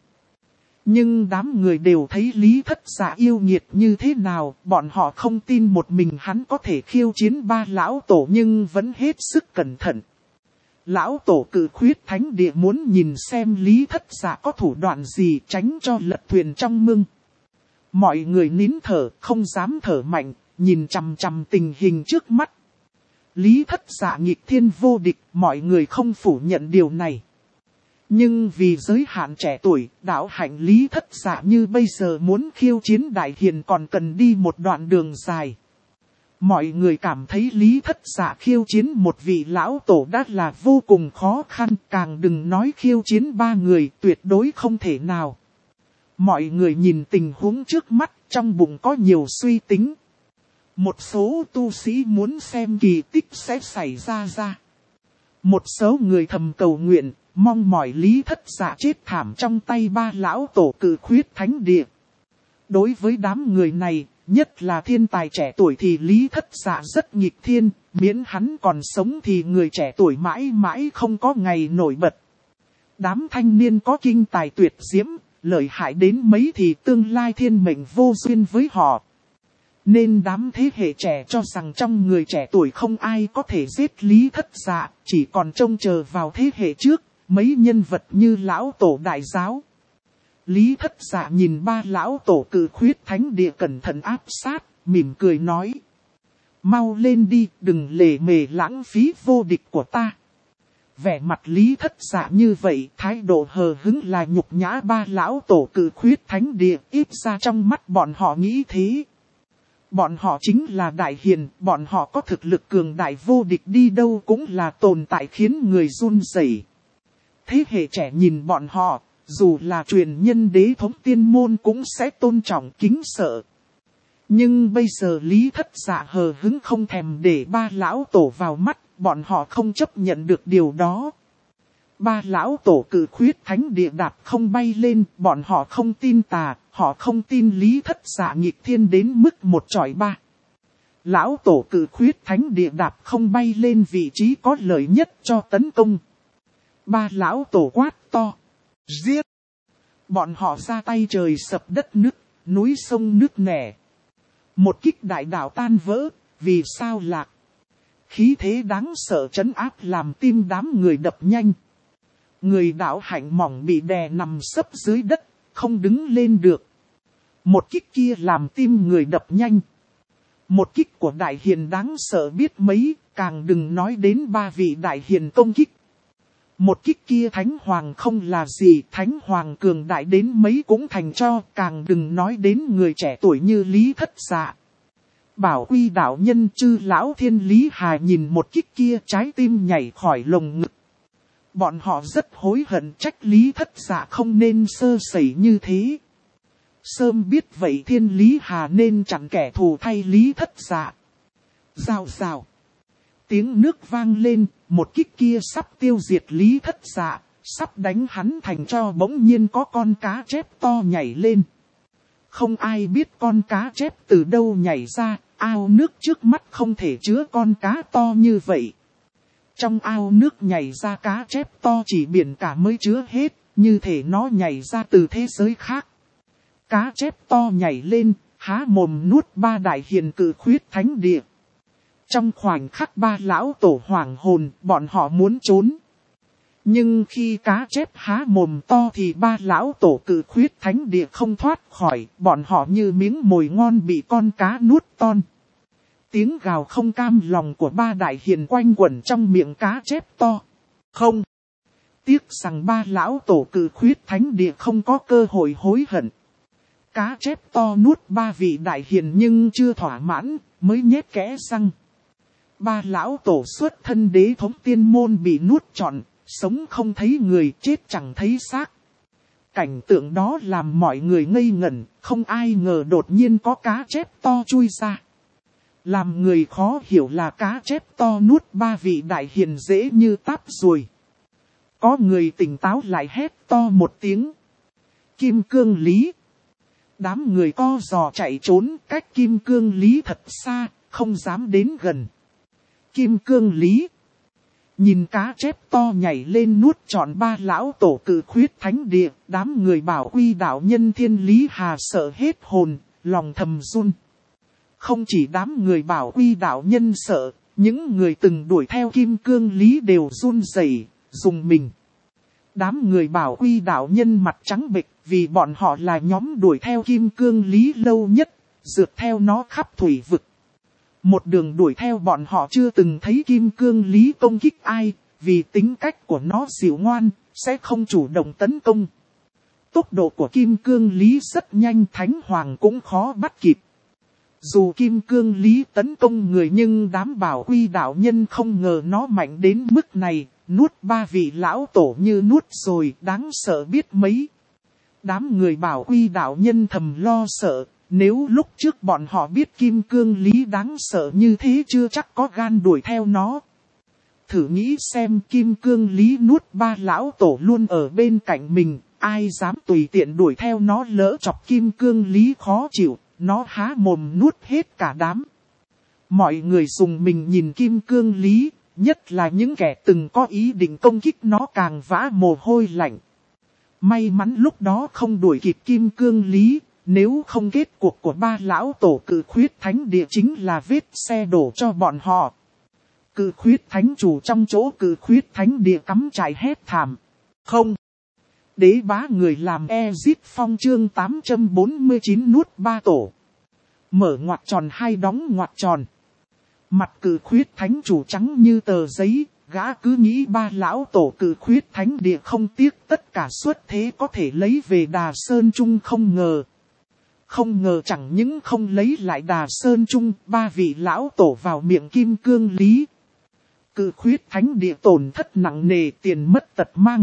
Nhưng đám người đều thấy Lý Thất Dạ yêu nghiệt như thế nào, bọn họ không tin một mình hắn có thể khiêu chiến ba lão tổ nhưng vẫn hết sức cẩn thận. Lão tổ cự khuyết thánh địa muốn nhìn xem Lý Thất Dạ có thủ đoạn gì tránh cho lật thuyền trong mương. Mọi người nín thở, không dám thở mạnh, nhìn chằm chằm tình hình trước mắt. Lý Thất Dạ nghịch thiên vô địch, mọi người không phủ nhận điều này. Nhưng vì giới hạn trẻ tuổi, đạo hạnh Lý Thất Dạ như bây giờ muốn khiêu chiến đại hiền còn cần đi một đoạn đường dài. Mọi người cảm thấy Lý Thất Dạ khiêu chiến một vị lão tổ đã là vô cùng khó khăn, càng đừng nói khiêu chiến ba người, tuyệt đối không thể nào. Mọi người nhìn tình huống trước mắt, trong bụng có nhiều suy tính. Một số tu sĩ muốn xem kỳ tích sẽ xảy ra. Một số người thầm cầu nguyện, mong mỏi Lý Thất Dạ chết thảm trong tay ba lão tổ cự khuyết thánh địa. Đối với đám người này, nhất là thiên tài trẻ tuổi thì Lý Thất Dạ rất nghịch thiên, miễn hắn còn sống thì người trẻ tuổi mãi mãi không có ngày nổi bật. Đám thanh niên có kinh tài tuyệt diễm, lợi hại đến mấy thì tương lai thiên mệnh vô duyên với họ. Nên đám thế hệ trẻ cho rằng trong người trẻ tuổi không ai có thể giết Lý Thất Dạ, chỉ còn trông chờ vào thế hệ trước, mấy nhân vật như lão tổ đại giáo. Lý Thất Dạ nhìn ba lão tổ cự khuyết thánh địa cẩn thận áp sát, mỉm cười nói. Mau lên đi, đừng lề mề lãng phí vô địch của ta. Vẻ mặt Lý Thất Dạ như vậy, thái độ hờ hững là nhục nhã ba lão tổ cự khuyết thánh địa, ít ra trong mắt bọn họ nghĩ thế. Bọn họ chính là đại hiền, bọn họ có thực lực cường đại vô địch đi đâu cũng là tồn tại khiến người run rẩy. Thế hệ trẻ nhìn bọn họ, dù là truyền nhân đế thống tiên môn cũng sẽ tôn trọng kính sợ. Nhưng bây giờ Lý Thất Dạ hờ hững không thèm để ba lão tổ vào mắt, bọn họ không chấp nhận được điều đó. Ba lão tổ cử khuyết thánh địa đạp không bay lên, bọn họ không tin tà, họ không tin lý thất dạ nghịch thiên đến mức một chọi ba. Lão tổ cử khuyết thánh địa đạp không bay lên vị trí có lợi nhất cho tấn công. Ba lão tổ quát to, giết! Bọn họ ra tay trời sập đất nứt, núi sông nứt nẻ. Một kích đại đạo tan vỡ, vì sao lạc? Khí thế đáng sợ trấn áp làm tim đám người đập nhanh. Người đạo hạnh mỏng bị đè nằm sấp dưới đất, không đứng lên được. Một kích kia làm tim người đập nhanh. Một kích của đại hiền đáng sợ biết mấy, càng đừng nói đến ba vị đại hiền công kích. Một kích kia thánh hoàng không là gì, thánh hoàng cường đại đến mấy cũng thành cho, càng đừng nói đến người trẻ tuổi như Lý Thất Dạ. Bảo Quy đạo nhân chư lão thiên Lý Hà nhìn một kích kia, trái tim nhảy khỏi lồng ngực. Bọn họ rất hối hận, trách Lý Thất Dạ không nên sơ sẩy như thế. Sớm biết vậy thiên Lý Hà nên chặn kẻ thù thay Lý Thất Dạ. Rào rào. Tiếng nước vang lên, một kích kia sắp tiêu diệt Lý Thất Dạ, sắp đánh hắn thành cho, bỗng nhiên có con cá chép to nhảy lên. Không ai biết con cá chép từ đâu nhảy ra, ao nước trước mắt không thể chứa con cá to như vậy. Trong ao nước nhảy ra cá chép to chỉ biển cả mới chứa hết, như thể nó nhảy ra từ thế giới khác. Cá chép to nhảy lên, há mồm nuốt ba đại hiền cử khuyết thánh địa. Trong khoảnh khắc ba lão tổ hoảng hồn, bọn họ muốn trốn. Nhưng khi cá chép há mồm to thì ba lão tổ cử khuyết thánh địa không thoát khỏi, bọn họ như miếng mồi ngon bị con cá nuốt ton. Tiếng gào không cam lòng của ba đại hiền quanh quẩn trong miệng cá chép to. Không. Tiếc rằng ba lão tổ cử khuyết thánh địa không có cơ hội hối hận. Cá chép to nuốt ba vị đại hiền nhưng chưa thỏa mãn, mới nhét kẽ răng. Ba lão tổ xuất thân đế thống tiên môn bị nuốt trọn, sống không thấy người, chết chẳng thấy xác. Cảnh tượng đó làm mọi người ngây ngẩn, không ai ngờ đột nhiên có cá chép to chui ra. Làm người khó hiểu là cá chép to nuốt ba vị đại hiền dễ như táp ruồi. Có người tỉnh táo lại hét to một tiếng. Kim Cương Lý. Đám người co giò chạy trốn, cách Kim Cương Lý thật xa, không dám đến gần. Kim Cương Lý. Nhìn cá chép to nhảy lên nuốt trọn ba lão tổ cử khuyết thánh địa, đám người Bảo Quy đạo nhân thiên Lý Hà sợ hết hồn, lòng thầm run. Không chỉ đám người Bảo Quy đạo nhân sợ, những người từng đuổi theo Kim Cương Lý đều run rẩy, rùng mình. Đám người Bảo Quy đạo nhân mặt trắng bệch vì bọn họ là nhóm đuổi theo Kim Cương Lý lâu nhất, rượt theo nó khắp thủy vực. Một đường đuổi theo bọn họ chưa từng thấy Kim Cương Lý công kích ai, vì tính cách của nó dịu ngoan, sẽ không chủ động tấn công. Tốc độ của Kim Cương Lý rất nhanh, Thánh Hoàng cũng khó bắt kịp. Dù Kim Cương Lý tấn công người nhưng đám Bảo Quy đạo nhân không ngờ nó mạnh đến mức này, nuốt ba vị lão tổ như nuốt rồi, đáng sợ biết mấy. Đám người Bảo Quy đạo nhân thầm lo sợ, nếu lúc trước bọn họ biết Kim Cương Lý đáng sợ như thế chưa chắc có gan đuổi theo nó. Thử nghĩ xem Kim Cương Lý nuốt ba lão tổ luôn ở bên cạnh mình, ai dám tùy tiện đuổi theo nó, lỡ chọc Kim Cương Lý khó chịu, nó há mồm nuốt hết cả đám. Mọi người dùng mình nhìn Kim Cương Lý, nhất là những kẻ từng có ý định công kích nó càng vã mồ hôi lạnh. May mắn lúc đó không đuổi kịp Kim Cương Lý, nếu không kết cuộc của ba lão tổ cử khuyết thánh địa chính là vết xe đổ cho bọn họ. Cử khuyết thánh chủ trong chỗ cử khuyết thánh địa cắm trại hét thảm. Không. Đế bá người làm Ezit Phong chương 849 nuốt ba tổ. Mở ngoặc tròn hai đóng ngoặc tròn. Mặt cử khuyết thánh chủ trắng như tờ giấy, gã cứ nghĩ ba lão tổ cử khuyết thánh địa không tiếc tất cả xuất thế có thể lấy về Đà Sơn Trung, không ngờ. Không ngờ chẳng những không lấy lại Đà Sơn Trung, ba vị lão tổ vào miệng Kim Cương Lý. Cử khuyết thánh địa tổn thất nặng nề, tiền mất tật mang.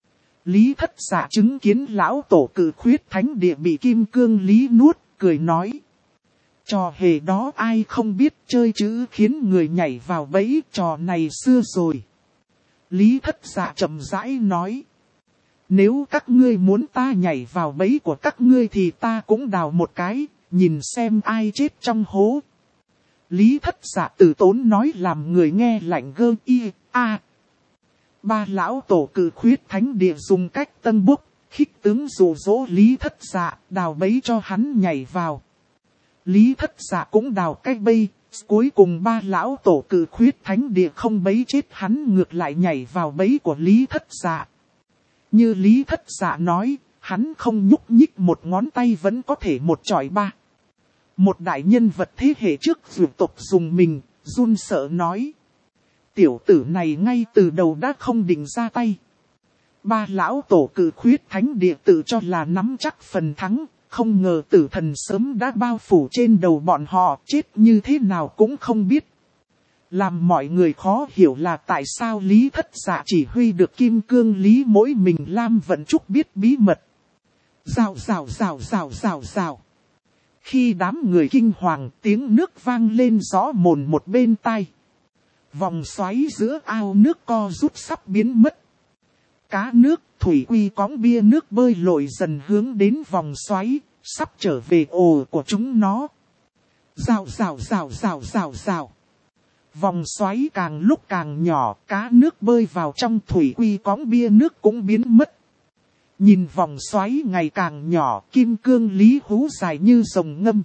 Lý Thất Dạ chứng kiến lão tổ cử khuyết thánh địa bị Kim Cương Lý nuốt, cười nói. Trò hề đó ai không biết, chơi chữ khiến người nhảy vào bẫy, trò này xưa rồi. Lý Thất Dạ chậm rãi nói. Nếu các ngươi muốn ta nhảy vào bẫy của các ngươi thì ta cũng đào một cái, nhìn xem ai chết trong hố. Lý Thất Dạ từ tốn nói làm người nghe lạnh gơ y, a. Ba lão tổ cử khuyết thánh địa dùng cách tân bốc, khích tướng dụ dỗ Lý Thất Dạ, đào bẫy cho hắn nhảy vào. Lý Thất Dạ cũng đào cái bẫy, cuối cùng ba lão tổ cử khuyết thánh địa không bẫy chết hắn, ngược lại nhảy vào bẫy của Lý Thất Dạ. Như Lý Thất Dạ nói, hắn không nhúc nhích một ngón tay vẫn có thể một chọi ba. Một đại nhân vật thế hệ trước vượt tộc dùng mình, run sợ nói. Tiểu tử này ngay từ đầu đã không định ra tay. Ba lão tổ cử khuyết thánh địa tự cho là nắm chắc phần thắng, không ngờ tử thần sớm đã bao phủ trên đầu bọn họ, chết như thế nào cũng không biết. Làm mọi người khó hiểu là tại sao Lý Thất Dạ chỉ huy được kim cương lý mỗi mình Lam Vận Trúc biết bí mật. Rào rào rào rào rào rào. Khi đám người kinh hoàng, tiếng nước vang lên rõ mồn một bên tai. Vòng xoáy giữa ao nước co rút sắp biến mất. Cá nước, thủy quy cõng bia nước bơi lội dần hướng đến vòng xoáy, sắp trở về ổ của chúng nó. Rào rào rào rào rào rào. Vòng xoáy càng lúc càng nhỏ, cá nước bơi vào trong thủy quy cõng bia nước cũng biến mất. Nhìn vòng xoáy ngày càng nhỏ, kim cương lý hú dài như rồng ngâm.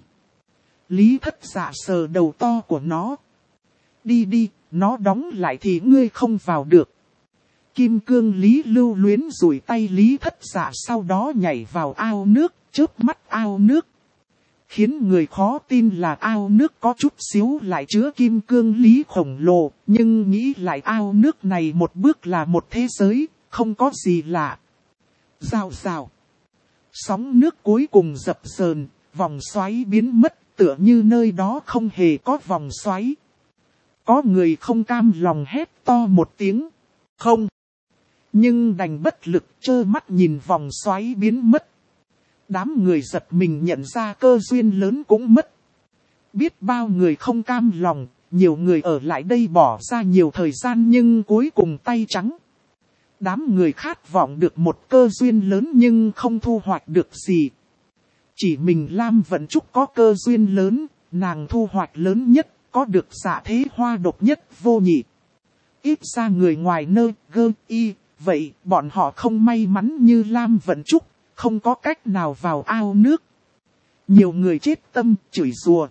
Lý Thất Dạ sờ đầu to của nó. Đi đi, nó đóng lại thì ngươi không vào được. Kim cương lý lưu luyến rủi tay Lý Thất Dạ, sau đó nhảy vào ao nước, chớp mắt ao nước. Khiến người khó tin là ao nước có chút xíu lại chứa kim cương lý khổng lồ, nhưng nghĩ lại ao nước này một bước là một thế giới, không có gì lạ. Rào rào. Sóng nước cuối cùng dập dờn, vòng xoáy biến mất, tựa như nơi đó không hề có vòng xoáy. Có người không cam lòng hét to một tiếng. Không. Nhưng đành bất lực trơ mắt nhìn vòng xoáy biến mất. Đám người giật mình nhận ra cơ duyên lớn cũng mất. Biết bao người không cam lòng, nhiều người ở lại đây bỏ ra nhiều thời gian nhưng cuối cùng tay trắng. Đám người khát vọng được một cơ duyên lớn nhưng không thu hoạch được gì. Chỉ mình Lam Vận Trúc có cơ duyên lớn, nàng thu hoạch lớn nhất, có được dạ thế hoa độc nhất vô nhị. Ít ra người ngoài nơi gơ y, vậy bọn họ không may mắn như Lam Vận Trúc, không có cách nào vào ao nước. Nhiều người chết tâm, chửi rủa.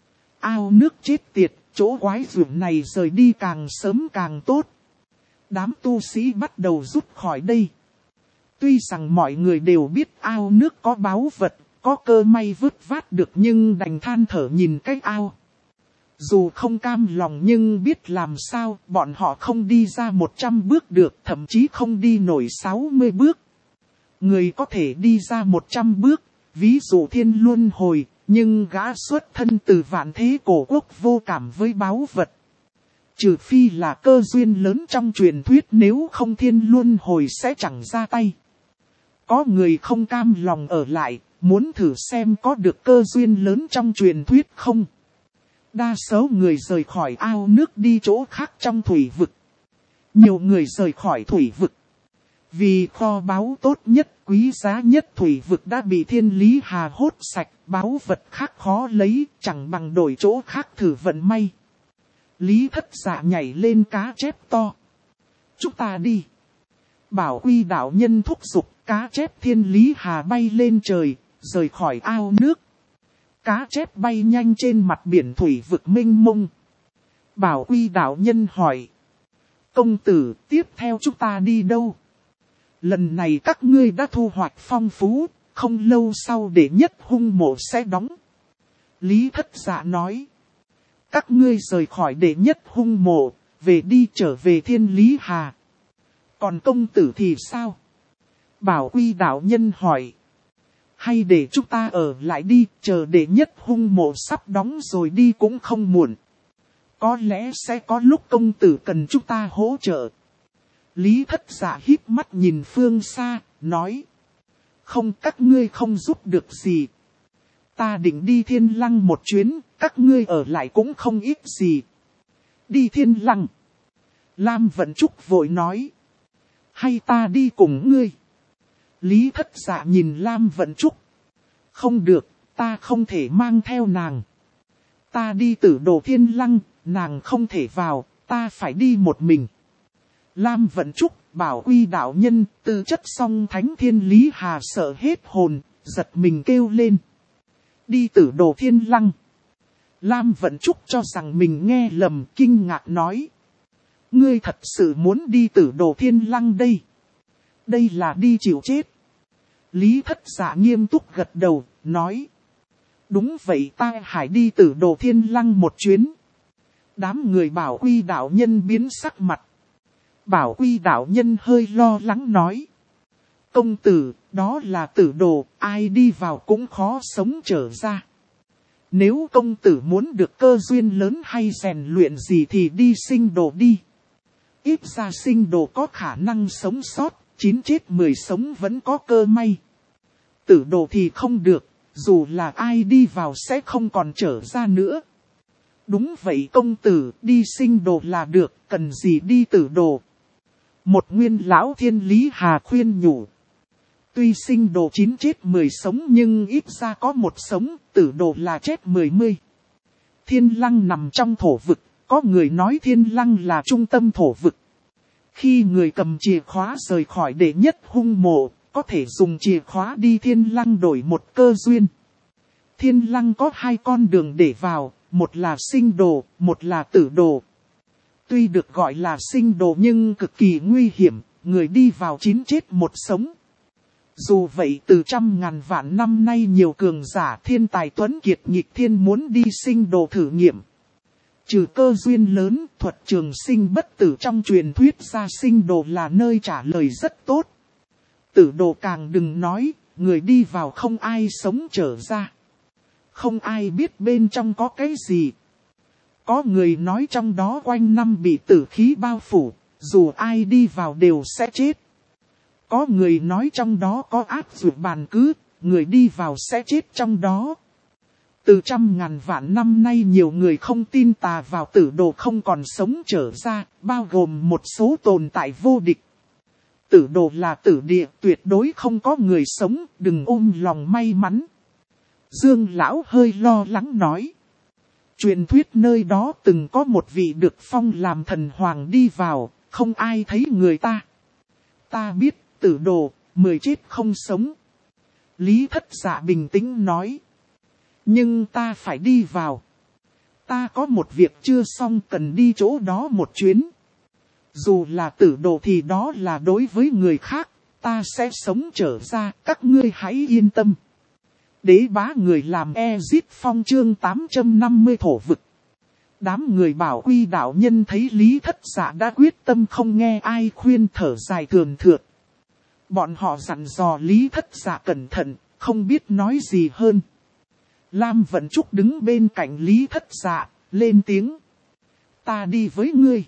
Ao nước chết tiệt, chỗ quái dưỡng này rời đi càng sớm càng tốt. Đám tu sĩ bắt đầu rút khỏi đây. Tuy rằng mọi người đều biết ao nước có báu vật, có cơ may vớt vát được nhưng đành than thở nhìn cái ao. Dù không cam lòng nhưng biết làm sao, bọn họ không đi ra 100 bước được, thậm chí không đi nổi 60 bước. Người có thể đi ra 100 bước, ví dụ Thiên Luân Hồi, nhưng gã xuất thân từ vạn thế cổ quốc vô cảm với báu vật. Trừ phi là cơ duyên lớn trong truyền thuyết, nếu không Thiên Luân Hồi sẽ chẳng ra tay. Có người không cam lòng ở lại, muốn thử xem có được cơ duyên lớn trong truyền thuyết không. Đa số người rời khỏi ao nước đi chỗ khác trong thủy vực. Nhiều người rời khỏi thủy vực. Vì kho báu tốt nhất, quý giá nhất thủy vực đã bị Thiên Lý Hà hốt sạch, báu vật khác khó lấy, chẳng bằng đổi chỗ khác thử vận may. Lý Thất Dạ nhảy lên cá chép to. Chúng ta đi. Bảo Quy đạo nhân thúc giục, cá chép Thiên Lý Hà bay lên trời, rời khỏi ao nước. Cá chép bay nhanh trên mặt biển thủy vực mênh mông. Bảo Quy đạo nhân hỏi. Công tử, tiếp theo chúng ta đi đâu? Lần này các ngươi đã thu hoạch phong phú, không lâu sau đệ nhất hung mộ sẽ đóng. Lý Thất Dạ nói. Các ngươi rời khỏi đệ nhất hung mộ, về đi trở về Thiên Lý Hà. Còn công tử thì sao? Bảo Quy đạo nhân hỏi. Hay để chúng ta ở lại đi, chờ đệ nhất hung mộ sắp đóng rồi đi cũng không muộn. Có lẽ sẽ có lúc công tử cần chúng ta hỗ trợ. Lý Thất Dạ híp mắt nhìn phương xa, nói. Không, các ngươi không giúp được gì. Ta định đi Thiên Lăng một chuyến, các ngươi ở lại cũng không ít gì. Đi Thiên Lăng. Lam Vận Trúc vội nói. Hay ta đi cùng ngươi? Lý Thất Dạ nhìn Lam Vận Trúc. Không được, ta không thể mang theo nàng. Ta đi Tử Đồ Thiên Lăng, nàng không thể vào, ta phải đi một mình. Lam Vận Trúc, Bảo Quy đạo nhân, tư chất song thánh Thiên Lý Hà sợ hết hồn, giật mình kêu lên. Đi Tử Đồ Thiên Lăng. Lam Vận Trúc cho rằng mình nghe lầm, kinh ngạc nói. Ngươi thật sự muốn đi Tử Đồ Thiên Lăng đây? Đây là đi chịu chết. Lý Thất Dạ nghiêm túc gật đầu, nói. Đúng vậy, ta phải đi Tử Đồ Thiên Lăng một chuyến. Đám người Bảo Quy đạo nhân biến sắc mặt. Bảo Quy đạo nhân hơi lo lắng nói. Công tử, đó là tử đồ, ai đi vào cũng khó sống trở ra. Nếu công tử muốn được cơ duyên lớn hay rèn luyện gì thì đi sinh đồ đi. Ít ra sinh đồ có khả năng sống sót, 9 chết 10 sống vẫn có cơ may. Tử đồ thì không được, dù là ai đi vào sẽ không còn trở ra nữa. Đúng vậy công tử, đi sinh đồ là được, cần gì đi tử đồ. Một nguyên lão Thiên Lý Hà khuyên nhủ. Tuy sinh đồ 9 chết 10 sống nhưng ít ra có một sống, tử đồ là chết 10. Thiên Lăng nằm trong thổ vực, có người nói Thiên Lăng là trung tâm thổ vực. Khi người cầm chìa khóa rời khỏi đệ nhất hung mộ, có thể dùng chìa khóa đi Thiên Lăng đổi một cơ duyên. Thiên Lăng có 2 con đường để vào, một là sinh đồ, một là tử đồ. Tuy được gọi là sinh đồ nhưng cực kỳ nguy hiểm, người đi vào 9 chết 1 sống. Dù vậy từ trăm ngàn vạn năm nay nhiều cường giả thiên tài tuấn kiệt nghịch thiên muốn đi sinh đồ thử nghiệm. Trừ cơ duyên lớn, thuật trường sinh bất tử trong truyền thuyết ra sinh đồ là nơi trả lời rất tốt. Tử đồ càng đừng nói, người đi vào không ai sống trở ra. Không ai biết bên trong có cái gì. Có người nói trong đó quanh năm bị tử khí bao phủ, dù ai đi vào đều sẽ chết. Có người nói trong đó có ác dụ bàn cứ, người đi vào sẽ chết trong đó. Từ trăm ngàn vạn năm nay nhiều người không tin tà vào tử đồ không còn sống trở ra, bao gồm một số tồn tại vô địch. Tử đồ là tử địa, tuyệt đối không có người sống, đừng ôm lòng may mắn. Dương Lão hơi lo lắng nói. Truyền thuyết nơi đó từng có một vị được phong làm thần hoàng đi vào, không ai thấy người ta. Ta biết, tử đồ, 10 chết không sống. Lý Thất Dạ bình tĩnh nói. Nhưng ta phải đi vào. Ta có một việc chưa xong cần đi chỗ đó một chuyến. Dù là tử đồ thì đó là đối với người khác, ta sẽ sống trở ra, các ngươi hãy yên tâm. Đế bá người làm Ezit Phong chương 850 thổ vực. Đám người Bảo Quy đạo nhân thấy Lý Thất Dạ đã quyết tâm không nghe ai khuyên thở dài thườn thượt. Bọn họ dặn dò Lý Thất Dạ cẩn thận, không biết nói gì hơn. Lam Vận Trúc đứng bên cạnh Lý Thất Dạ, lên tiếng. Ta đi với ngươi.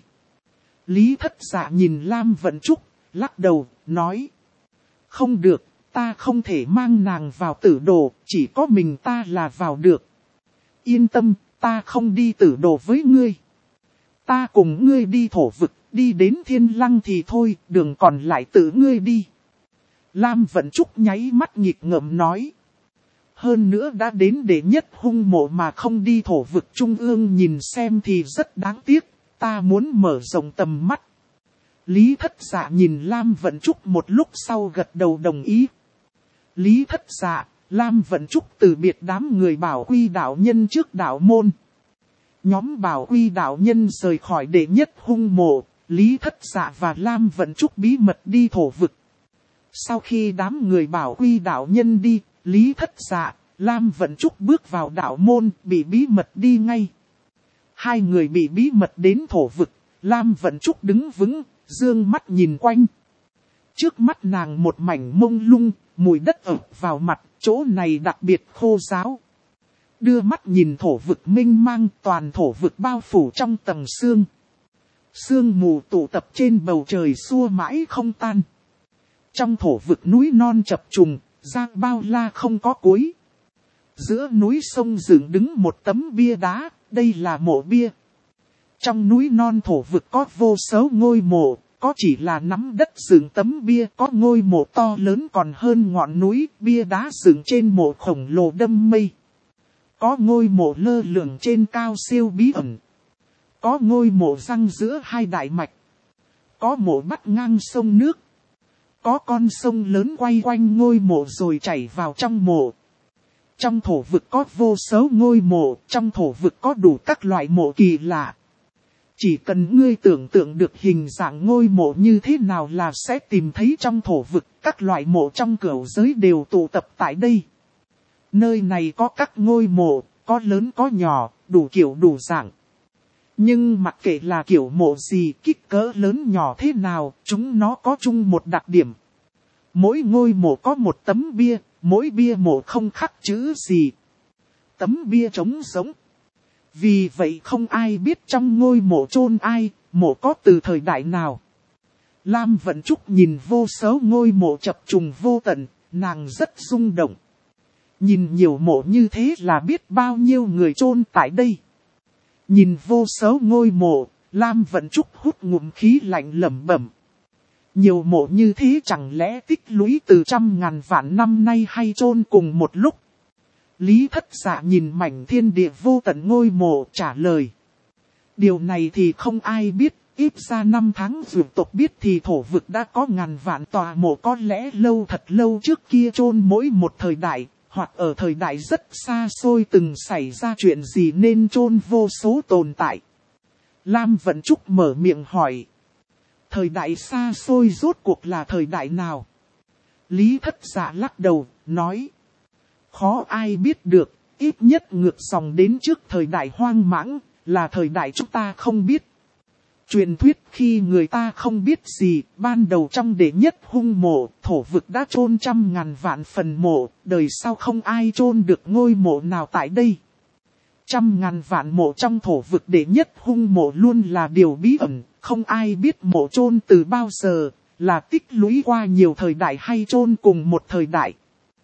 Lý Thất Dạ nhìn Lam Vận Trúc, lắc đầu, nói. Không được, ta không thể mang nàng vào tử đồ, chỉ có mình ta là vào được. Yên tâm, ta không đi tử đồ với ngươi. Ta cùng ngươi đi thổ vực, đi đến Thiên Lăng thì thôi, đường còn lại tự ngươi đi. Lam Vận Trúc nháy mắt nghịch ngợm nói. Hơn nữa đã đến đệ nhất hung mộ mà không đi thổ vực trung ương nhìn xem thì rất đáng tiếc, ta muốn mở rộng tầm mắt. Lý Thất Dạ nhìn Lam Vận Trúc một lúc sau gật đầu đồng ý. Lý Thất Dạ, Lam Vận Trúc từ biệt đám người Bảo Quy đạo nhân trước đạo môn. Nhóm Bảo Quy đạo nhân rời khỏi đệ nhất hung mộ, Lý Thất Dạ và Lam Vận Trúc bí mật đi thổ vực. Sau khi đám người Bảo Quy đạo nhân đi, Lý Thất Dạ, Lam Vận Trúc bước vào đạo môn, bị bí mật đi ngay. Hai người bị bí mật đến thổ vực, Lam Vận Trúc đứng vững, dương mắt nhìn quanh. Trước mắt nàng một mảnh mông lung, mùi đất ập vào mặt, chỗ này đặc biệt khô ráo. Đưa mắt nhìn thổ vực mênh mang, toàn thổ vực bao phủ trong tầng sương. Sương mù tụ tập trên bầu trời xua mãi không tan. Trong thổ vực núi non chập trùng, giang bao la không có cuối. Giữa núi sông dựng đứng một tấm bia đá, đây là mộ bia. Trong núi non thổ vực có vô số ngôi mộ, có chỉ là nắm đất dựng tấm bia, có ngôi mộ to lớn còn hơn ngọn núi, bia đá dựng trên mộ khổng lồ đâm mây. Có ngôi mộ lơ lửng trên cao siêu bí ẩn. Có ngôi mộ răng giữa hai đại mạch. Có mộ bắc ngang sông nước. Có con sông lớn quay quanh ngôi mộ rồi chảy vào trong mộ. Trong thổ vực có vô số ngôi mộ, trong thổ vực có đủ các loại mộ kỳ lạ. Chỉ cần ngươi tưởng tượng được hình dạng ngôi mộ như thế nào là sẽ tìm thấy trong thổ vực, các loại mộ trong cửu giới đều tụ tập tại đây. Nơi này có các ngôi mộ, có lớn có nhỏ, đủ kiểu đủ dạng. Nhưng mặc kệ là kiểu mộ gì, kích cỡ lớn nhỏ thế nào, chúng nó có chung một đặc điểm. Mỗi ngôi mộ có một tấm bia, mỗi bia mộ không khắc chữ gì. Tấm bia trống rỗng. Vì vậy không ai biết trong ngôi mộ chôn ai, mộ có từ thời đại nào. Lam Vận Trúc nhìn vô số ngôi mộ chập trùng vô tận, nàng rất rung động. Nhìn nhiều mộ như thế là biết bao nhiêu người chôn tại đây. Nhìn vô số ngôi mộ, Lam Vận Trúc hút ngụm khí lạnh lẩm bẩm. Nhiều mộ như thế chẳng lẽ tích lũy từ trăm ngàn vạn năm nay hay chôn cùng một lúc? Lý Thất Dạ nhìn mảnh thiên địa vô tận ngôi mộ trả lời. Điều này thì không ai biết, ít ra 5 tháng vượt tộc biết thì thổ vực đã có ngàn vạn tòa mộ có lẽ lâu thật lâu trước kia chôn mỗi một thời đại, hoặc ở thời đại rất xa xôi từng xảy ra chuyện gì nên chôn vô số tồn tại. Lam Vận Trúc mở miệng hỏi. Thời đại xa xôi rốt cuộc là thời đại nào? Lý Thất Dạ lắc đầu, nói. Khó ai biết được, ít nhất ngược dòng đến trước thời đại hoang mãng, là thời đại chúng ta không biết. Truyền thuyết khi người ta không biết gì, ban đầu trong đệ nhất hung mộ, thổ vực đã chôn trăm ngàn vạn phần mộ, đời sau không ai chôn được ngôi mộ nào tại đây. Trăm ngàn vạn mộ trong thổ vực đệ nhất hung mộ luôn là điều bí ẩn, không ai biết mộ chôn từ bao giờ, là tích lũy qua nhiều thời đại hay chôn cùng một thời đại.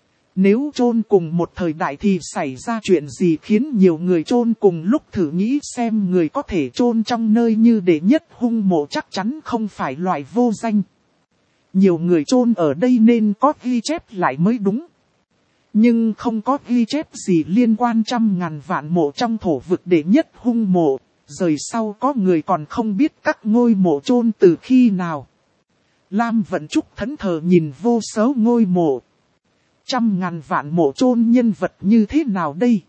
Nếu chôn cùng một thời đại thì xảy ra chuyện gì khiến nhiều người chôn cùng lúc, thử nghĩ xem, người có thể chôn trong nơi như đệ nhất hung mộ chắc chắn không phải loại vô danh. Nhiều người chôn ở đây nên có ghi chép lại mới đúng. Nhưng không có ghi chép gì liên quan trăm ngàn vạn mộ trong thổ vực đệ nhất hung mộ, rời sau có người còn không biết các ngôi mộ chôn từ khi nào. Lam Vận Trúc thẫn thờ nhìn vô số ngôi mộ. Trăm ngàn vạn mộ chôn nhân vật như thế nào đây?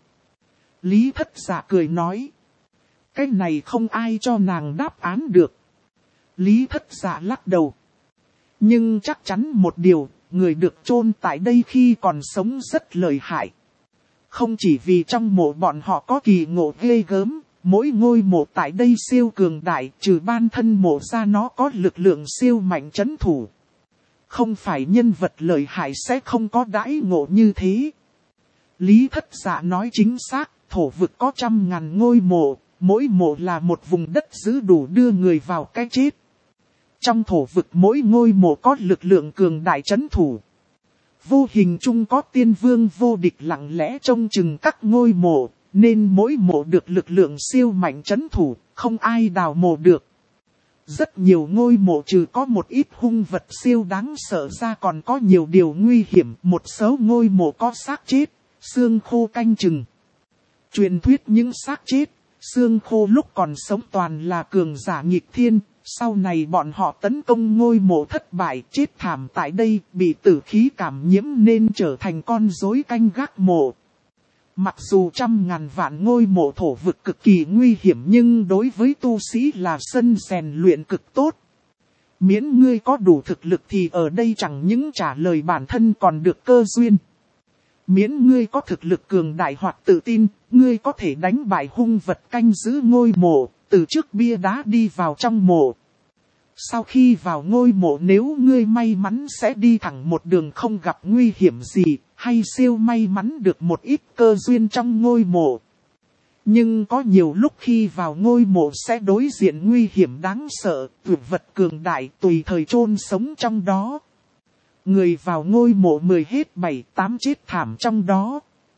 Lý Thất Dạ cười nói. Cái này không ai cho nàng đáp án được. Lý Thất Dạ lắc đầu. Nhưng chắc chắn một điều, người được chôn tại đây khi còn sống rất lợi hại. Không chỉ vì trong mộ bọn họ có kỳ ngộ ghê gớm, mỗi ngôi mộ tại đây siêu cường đại, trừ ban thân mộ ra nó có lực lượng siêu mạnh trấn thủ. Không phải nhân vật lợi hại sẽ không có đãi ngộ như thế. Lý Thất Dạ nói chính xác, thổ vực có trăm ngàn ngôi mộ, mỗi mộ là một vùng đất giữ đủ đưa người vào cái chết. Trong thổ vực mỗi ngôi mộ có lực lượng cường đại trấn thủ. Vô hình chung có tiên vương vô địch lặng lẽ trông chừng các ngôi mộ, nên mỗi mộ được lực lượng siêu mạnh trấn thủ, không ai đào mộ được. Rất nhiều ngôi mộ trừ có một ít hung vật siêu đáng sợ ra còn có nhiều điều nguy hiểm. Một số ngôi mộ có xác chết, xương khô canh chừng. Truyền thuyết những xác chết, xương khô lúc còn sống toàn là cường giả nghịch thiên. Sau này bọn họ tấn công ngôi mộ thất bại, chết thảm tại đây, bị tử khí cảm nhiễm nên trở thành con rối canh gác mộ. Mặc dù trăm ngàn vạn ngôi mộ thổ vực cực kỳ nguy hiểm nhưng đối với tu sĩ là sân rèn luyện cực tốt. Miễn ngươi có đủ thực lực thì ở đây chẳng những trả lời bản thân còn được cơ duyên. Miễn ngươi có thực lực cường đại hoặc tự tin, ngươi có thể đánh bại hung vật canh giữ ngôi mộ, từ trước bia đá đi vào trong mộ. Sau khi vào ngôi mộ nếu ngươi may mắn sẽ đi thẳng một đường không gặp nguy hiểm gì, hay siêu may mắn được một ít cơ duyên trong ngôi mộ. Nhưng có nhiều lúc khi vào ngôi mộ sẽ đối diện nguy hiểm đáng sợ, vật cường đại tùy thời chôn sống trong đó. Người vào ngôi mộ 10 hết 7-8 chết thảm trong đó.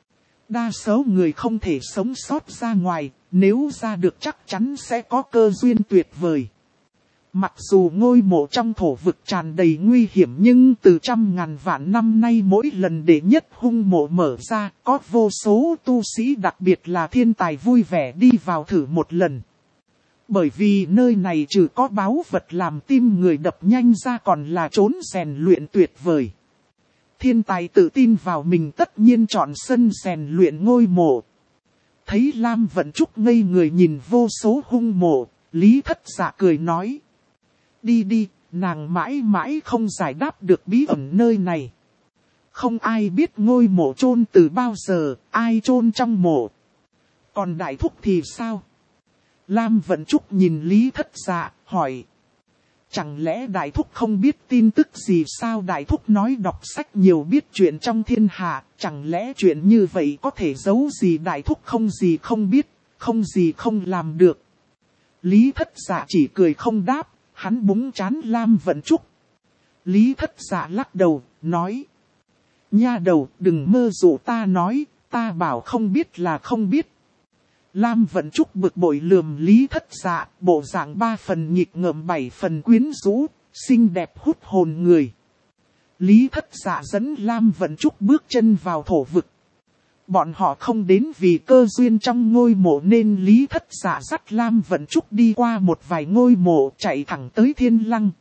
đa số người không thể sống sót ra ngoài, nếu ra được chắc chắn sẽ có cơ duyên tuyệt vời. Mặc dù ngôi mộ trong thổ vực tràn đầy nguy hiểm nhưng từ trăm ngàn vạn năm nay mỗi lần đệ nhất hung mộ mở ra, có vô số tu sĩ đặc biệt là thiên tài vui vẻ đi vào thử một lần. Bởi vì nơi này trừ có báu vật làm tim người đập nhanh ra còn là trốn rèn luyện tuyệt vời. Thiên tài tự tin vào mình tất nhiên chọn sân rèn luyện ngôi mộ. Thấy Lam Vận Trúc ngây người nhìn vô số hung mộ, Lý Thất Dạ cười nói. Đi đi, nàng mãi mãi không giải đáp được bí ẩn nơi này. Không ai biết ngôi mộ chôn từ bao giờ, ai chôn trong mộ. Còn đại thúc thì sao? Lam Vận Trúc nhìn Lý Thất Dạ, hỏi. Chẳng lẽ đại thúc không biết tin tức gì sao? Đại thúc nói đọc sách nhiều biết chuyện trong thiên hạ, chẳng lẽ chuyện như vậy có thể giấu gì? Đại thúc không gì không biết, không gì không làm được. Lý Thất Dạ chỉ cười không đáp, hắn búng trán Lam Vận Trúc. Lý Thất Dạ lắc đầu, nói. Nha đầu, đừng mơ dụ ta nói, ta bảo không biết là không biết. Lam Vận Trúc bực bội lườm Lý Thất Dạ, bộ dạng 3 phần nghịch ngợm 7 phần quyến rũ, xinh đẹp hút hồn người. Lý Thất Dạ dẫn Lam Vận Trúc bước chân vào thổ vực. Bọn họ không đến vì cơ duyên trong ngôi mộ nên Lý Thất Dạ dắt Lam Vận Trúc đi qua một vài ngôi mộ chạy thẳng tới Thiên Lăng.